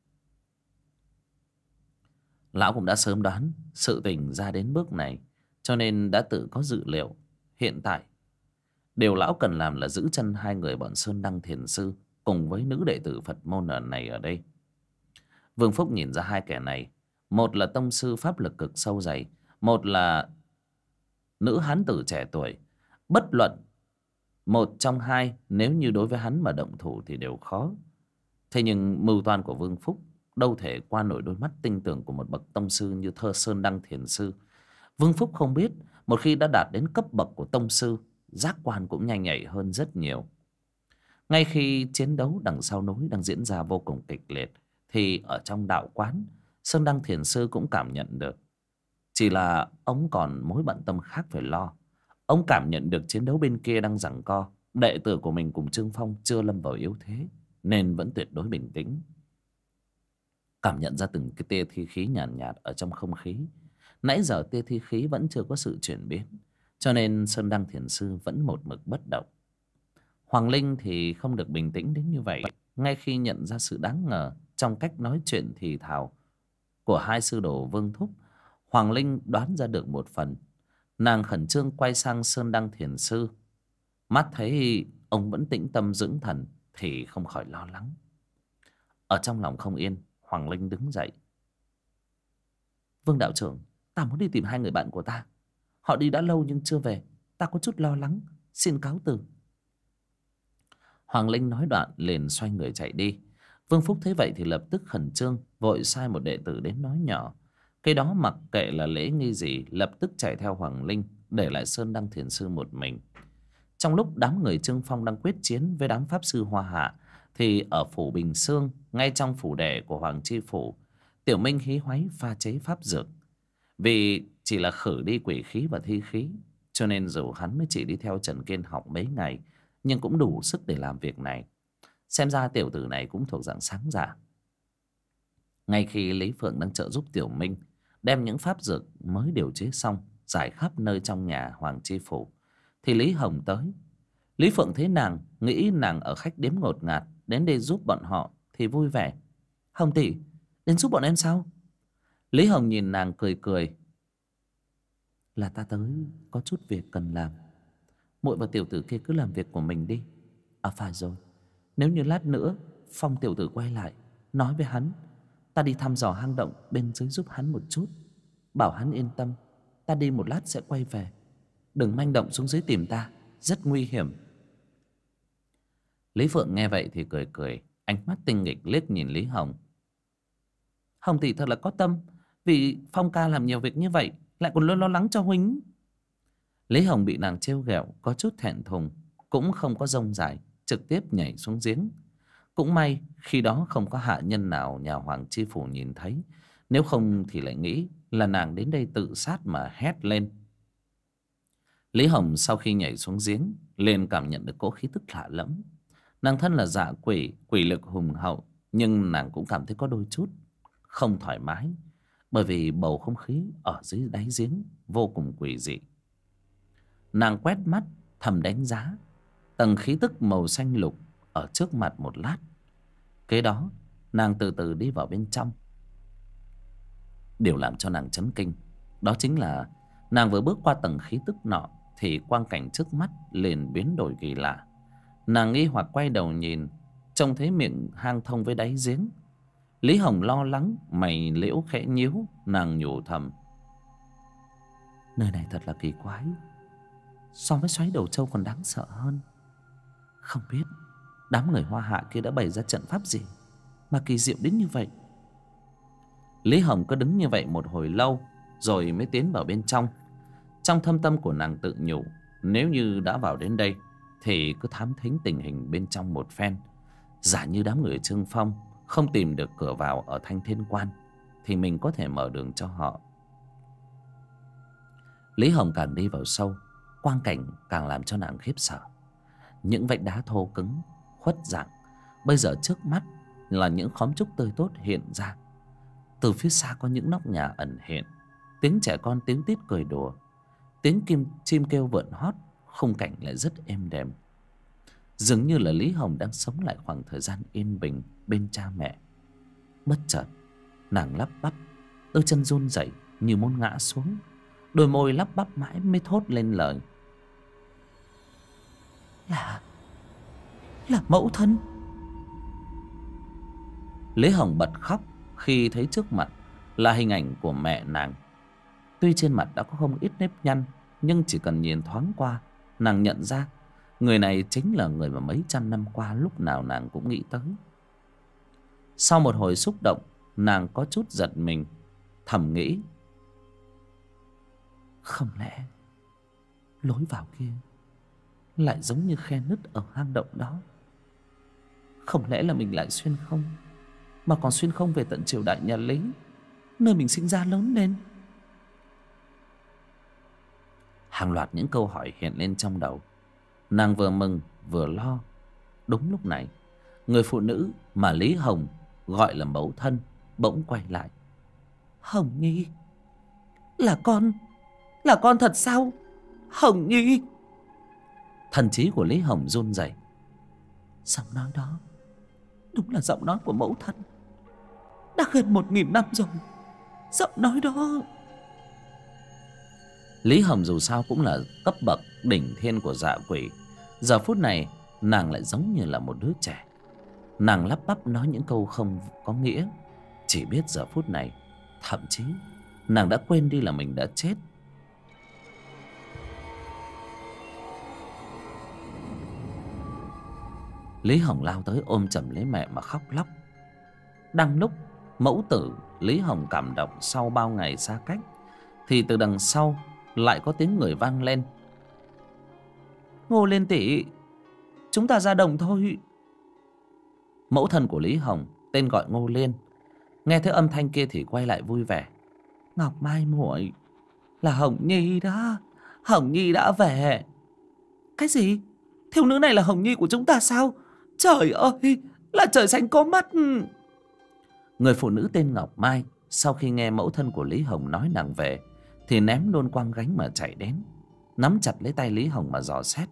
A: Lão cũng đã sớm đoán sự tình ra đến bước này, cho nên đã tự có dự liệu. Hiện tại điều lão cần làm là giữ chân hai người bọn Sơn Đăng Thiền Sư cùng với nữ đệ tử Phật môn này ở đây. Vương Phúc nhìn ra hai kẻ này, một là tông sư pháp lực cực sâu dày, một là nữ hán tử trẻ tuổi. Bất luận một trong hai, nếu như đối với hắn mà động thủ thì đều khó. Thế nhưng mưu toan của Vương Phúc đâu thể qua nổi đôi mắt tinh tường của một bậc tông sư như Thơ Sơn Đăng Thiền Sư. Vương Phúc không biết, một khi đã đạt đến cấp bậc của tông sư, giác quan cũng nhanh nhạy hơn rất nhiều. Ngay khi chiến đấu đằng sau núi đang diễn ra vô cùng kịch liệt, thì ở trong đạo quán, Sơn Đăng Thiền Sư cũng cảm nhận được. Chỉ là ông còn mối bận tâm khác phải lo. Ông cảm nhận được chiến đấu bên kia đang giằng co, đệ tử của mình cùng Trương Phong chưa lâm vào yếu thế, nên vẫn tuyệt đối bình tĩnh. Cảm nhận ra từng cái tia thi khí nhàn nhạt ở trong không khí. Nãy giờ tia thi khí vẫn chưa có sự chuyển biến, cho nên Sơn Đăng Thiền Sư vẫn một mực bất động. Hoàng Linh thì không được bình tĩnh đến như vậy. Ngay khi nhận ra sự đáng ngờ trong cách nói chuyện thì thào của hai sư đồ Vương Thúc, Hoàng Linh đoán ra được một phần. Nàng khẩn trương quay sang Sơn Đăng Thiền Sư, mắt thấy ông vẫn tĩnh tâm dưỡng thần thì không khỏi lo lắng. Ở trong lòng không yên, Hoàng Linh đứng dậy. Vương đạo trưởng, ta muốn đi tìm hai người bạn của ta. Họ đi đã lâu nhưng chưa về, ta có chút lo lắng, xin cáo từ. Hoàng Linh nói đoạn liền xoay người chạy đi. Vương Phúc thấy vậy thì lập tức khẩn trương, vội sai một đệ tử đến nói nhỏ. Cái đó mặc kệ là lễ nghi gì, lập tức chạy theo Hoàng Linh, để lại Sơn Đăng Thiền Sư một mình. Trong lúc đám người Trương Phong đang quyết chiến với đám pháp sư Hoa Hạ, thì ở phủ Bình Xương, ngay trong phủ đệ của Hoàng Chi Phủ, Tiểu Minh hí hoáy pha chế pháp dược. Vì chỉ là khử đi quỷ khí và thi khí, cho nên dù hắn mới chỉ đi theo Trần Kiên học mấy ngày, nhưng cũng đủ sức để làm việc này. Xem ra tiểu tử này cũng thuộc dạng sáng dạ. Ngay khi Lý Phượng đang trợ giúp Tiểu Minh đem những pháp dược mới điều chế xong rải khắp nơi trong nhà Hoàng Chi Phủ, thì Lý Hồng tới. Lý Phượng thấy nàng, nghĩ nàng ở khách điếm ngột ngạt, đến đây giúp bọn họ thì vui vẻ. Hồng tỷ, đến giúp bọn em sao? Lý Hồng nhìn nàng cười cười. Là ta tới có chút việc cần làm. Muội và tiểu tử kia cứ làm việc của mình đi. À phải rồi, nếu như lát nữa Phong tiểu tử quay lại, nói với hắn ta đi thăm dò hang động bên dưới giúp hắn một chút. Bảo hắn yên tâm, ta đi một lát sẽ quay về. Đừng manh động xuống dưới tìm ta, rất nguy hiểm. Lý Phượng nghe vậy thì cười cười, ánh mắt tinh nghịch liếc nhìn Lý Hồng. Hồng tỷ thật là có tâm, vì Phong ca làm nhiều việc như vậy lại còn luôn lo lắng cho huynh. Lý Hồng bị nàng trêu ghẹo có chút thẹn thùng, cũng không có rông dài, trực tiếp nhảy xuống giếng. Cũng may khi đó không có hạ nhân nào nhà Hoàng Chi Phủ nhìn thấy, nếu không thì lại nghĩ là nàng đến đây tự sát mà hét lên. Lý Hồng sau khi nhảy xuống giếng liền cảm nhận được cỗ khí tức lạ lẫm. Nàng thân là dạ quỷ, quỷ lực hùng hậu, nhưng nàng cũng cảm thấy có đôi chút không thoải mái, bởi vì bầu không khí ở dưới đáy giếng vô cùng quỷ dị. Nàng quét mắt thầm đánh giá tầng khí tức màu xanh lục ở trước mặt một lát. Kế đó nàng từ từ đi vào bên trong. Điều làm cho nàng chấn kinh đó chính là nàng vừa bước qua tầng khí tức nọ thì quang cảnh trước mắt liền biến đổi kỳ lạ. Nàng nghi hoặc quay đầu nhìn, trông thấy miệng hang thông với đáy giếng. Lý Hồng lo lắng, mày liễu khẽ nhíu, nàng nhủ thầm. Nơi này thật là kỳ quái, so với xoáy đầu trâu còn đáng sợ hơn. Không biết đám người Hoa Hạ kia đã bày ra trận pháp gì mà kỳ diệu đến như vậy. Lý Hồng cứ đứng như vậy một hồi lâu rồi mới tiến vào bên trong. Trong thâm tâm của nàng tự nhủ, nếu như đã vào đến đây thì cứ thám thính tình hình bên trong một phen. Giả như đám người Trương Phong không tìm được cửa vào ở Thanh Thiên Quan thì mình có thể mở đường cho họ. Lý Hồng càng đi vào sâu, quang cảnh càng làm cho nàng khiếp sợ. Những vách đá thô cứng, khuất dạng, bây giờ trước mắt là những khóm trúc tươi tốt hiện ra. Từ phía xa có những nóc nhà ẩn hiện, tiếng trẻ con tíu tít cười đùa, tiếng chim kêu vượn hót, khung cảnh lại rất êm đềm. Dường như là Lý Hồng đang sống lại khoảng thời gian yên bình bên cha mẹ. Bất chợt nàng lắp bắp, đôi chân run rẩy như muốn ngã xuống, đôi môi lắp bắp mãi mới thốt lên lời. Là mẫu thân. Lý Hồng bật khóc khi thấy trước mặt là hình ảnh của mẹ nàng. Tuy trên mặt đã có không ít nếp nhăn, nhưng chỉ cần nhìn thoáng qua, nàng nhận ra người này chính là người mà mấy trăm năm qua lúc nào nàng cũng nghĩ tới. Sau một hồi xúc động, nàng có chút giật mình, thầm nghĩ. Không lẽ lối vào kia lại giống như khe nứt ở hang động đó? Không lẽ là mình lại xuyên không, mà còn xuyên không về tận triều đại nhà Lý, nơi mình sinh ra lớn lên? Hàng loạt những câu hỏi hiện lên trong đầu. Nàng vừa mừng vừa lo. Đúng lúc này, người phụ nữ mà Lý Hồng gọi là mẫu thân bỗng quay lại. Hồng Nhi, là con thật sao? Hồng Nhi. Thần trí của Lý Hồng run rẩy. Giọng nói đó đúng là giọng nói của mẫu thân. Đã gần 1000 năm rồi. Giọng nói đó. Lý Hồng dù sao cũng là cấp bậc đỉnh thiên của dạ quỷ. Giờ phút này nàng lại giống như là một đứa trẻ. Nàng lắp bắp nói những câu không có nghĩa. Chỉ biết giờ phút này, thậm chí nàng đã quên đi là mình đã chết. Lý Hồng lao tới ôm chầm lấy mẹ mà khóc lóc. Đang lúc mẫu tử Lý Hồng cảm động sau bao ngày xa cách, thì từ đằng sau lại có tiếng người vang lên. Ngô Liên tỷ, chúng ta ra đồng thôi. Mẫu thân của Lý Hồng tên gọi Ngô Liên, nghe thấy âm thanh kia thì quay lại vui vẻ.
B: Ngọc Mai muội, là Hồng Nhi đó. Hồng Nhi đã về. Cái gì? Thiếu nữ này là Hồng Nhi của chúng ta sao? Trời ơi, là trời xanh có mắt.
A: Người phụ nữ tên Ngọc Mai sau khi nghe mẫu thân của Lý Hồng nói nàng về thì ném luôn quăng gánh mà chạy đến, nắm chặt lấy tay Lý Hồng mà dò xét.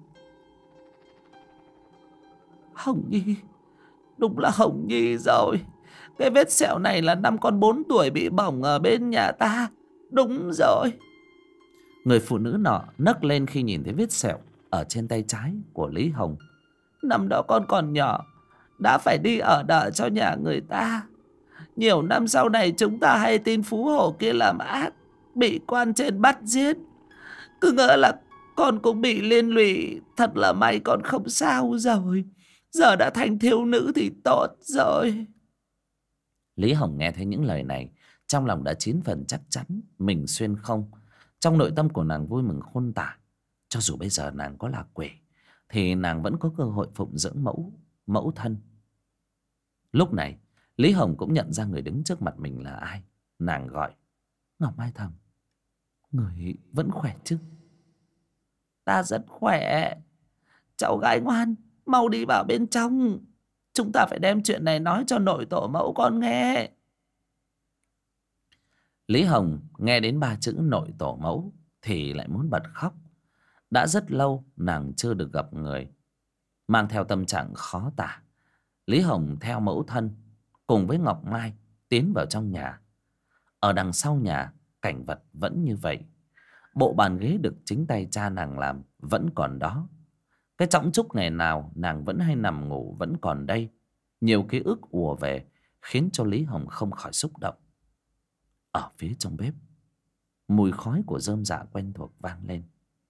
B: Hồng Nhi, đúng là Hồng Nhi rồi. Cái vết sẹo này là năm con 4 tuổi bị bỏng ở bên nhà ta. Đúng rồi.
A: Người phụ nữ nọ nấc lên khi nhìn thấy vết sẹo ở trên tay trái của Lý Hồng.
B: Năm đó con còn nhỏ, đã phải đi ở đợ cho nhà người ta. Nhiều năm sau này chúng ta hay tin phú hộ kia làm ác, bị quan trên bắt giết. Cứ ngỡ là con cũng bị liên lụy. Thật là may con không sao rồi. Giờ đã thành thiếu nữ thì tốt rồi.
A: Lý Hồng nghe thấy những lời này, trong lòng đã 9 phần chắc chắn mình xuyên không. Trong nội tâm của nàng vui mừng khôn tả. Cho dù bây giờ nàng có là quỷ thì nàng vẫn có cơ hội phụng dưỡng mẫu thân. Lúc này Lý Hồng cũng nhận ra người đứng trước mặt mình là ai. Nàng gọi:
B: Ngọc Mai Thầm, người vẫn khỏe chứ? Ta rất khỏe. Cháu gái ngoan, mau đi vào bên trong. Chúng ta phải đem chuyện này nói cho nội tổ mẫu con nghe.
A: Lý Hồng nghe đến 3 chữ nội tổ mẫu thì lại muốn bật khóc. Đã rất lâu nàng chưa được gặp người. Mang theo tâm trạng khó tả, Lý Hồng theo mẫu thân cùng với Ngọc Mai tiến vào trong nhà. Ở đằng sau nhà, cảnh vật vẫn như vậy. Bộ bàn ghế được chính tay cha nàng làm vẫn còn đó. Cái chõng trúc ngày nào nàng vẫn hay nằm ngủ vẫn còn đây. Nhiều ký ức ùa về khiến cho Lý Hồng không khỏi xúc động. Ở phía trong bếp, mùi khói của rơm rạ quen thuộc vang lên.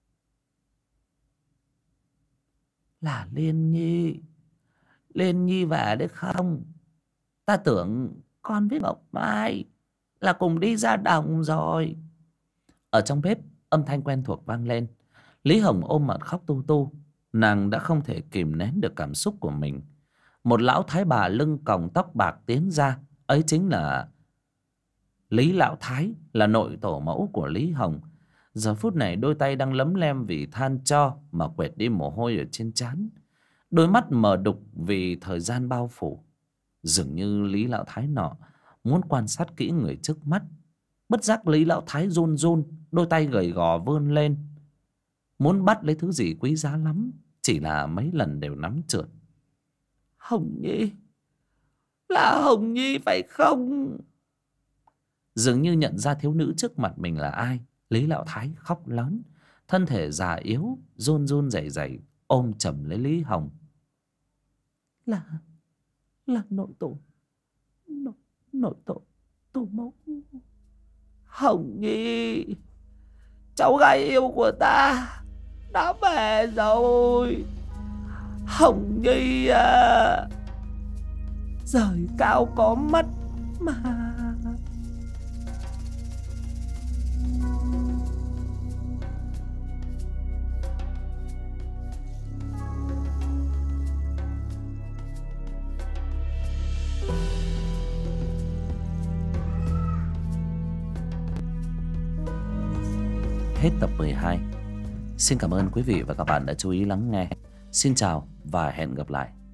B: Là Liên Nhi. Liên Nhi về đấy không? Ta tưởng con với Ngọc Mai là cùng đi ra đồng rồi.
A: Ở trong bếp, âm thanh quen thuộc vang lên. Lý Hồng ôm mặt khóc tu tu. Nàng đã không thể kìm nén được cảm xúc của mình. Một lão thái bà lưng còng tóc bạc tiến ra. Ấy chính là Lý Lão Thái, là nội tổ mẫu của Lý Hồng. Giờ phút này đôi tay đang lấm lem vì than tro mà quệt đi mồ hôi ở trên trán. Đôi mắt mờ đục vì thời gian bao phủ. Dường như Lý Lão Thái nọ muốn quan sát kỹ người trước mắt. Bất giác Lý Lão Thái run run, đôi tay gầy gò vươn lên, muốn bắt lấy thứ gì quý giá lắm, chỉ là mấy lần đều nắm trượt.
B: Hồng Nhi, là Hồng Nhi phải không?
A: Dường như nhận ra thiếu nữ trước mặt mình là ai, Lý Lão Thái khóc lớn, thân thể già yếu run run rẩy rẩy ôm chầm lấy Lý Hồng.
B: Là nội tổ mẫu. Hồng Nhi, cháu gái yêu của ta đã về rồi. Hồng Nhi à, trời cao có mắt mà.
A: Hết tập 12. Xin cảm ơn quý vị và các bạn đã chú ý lắng nghe. Xin chào và hẹn gặp lại.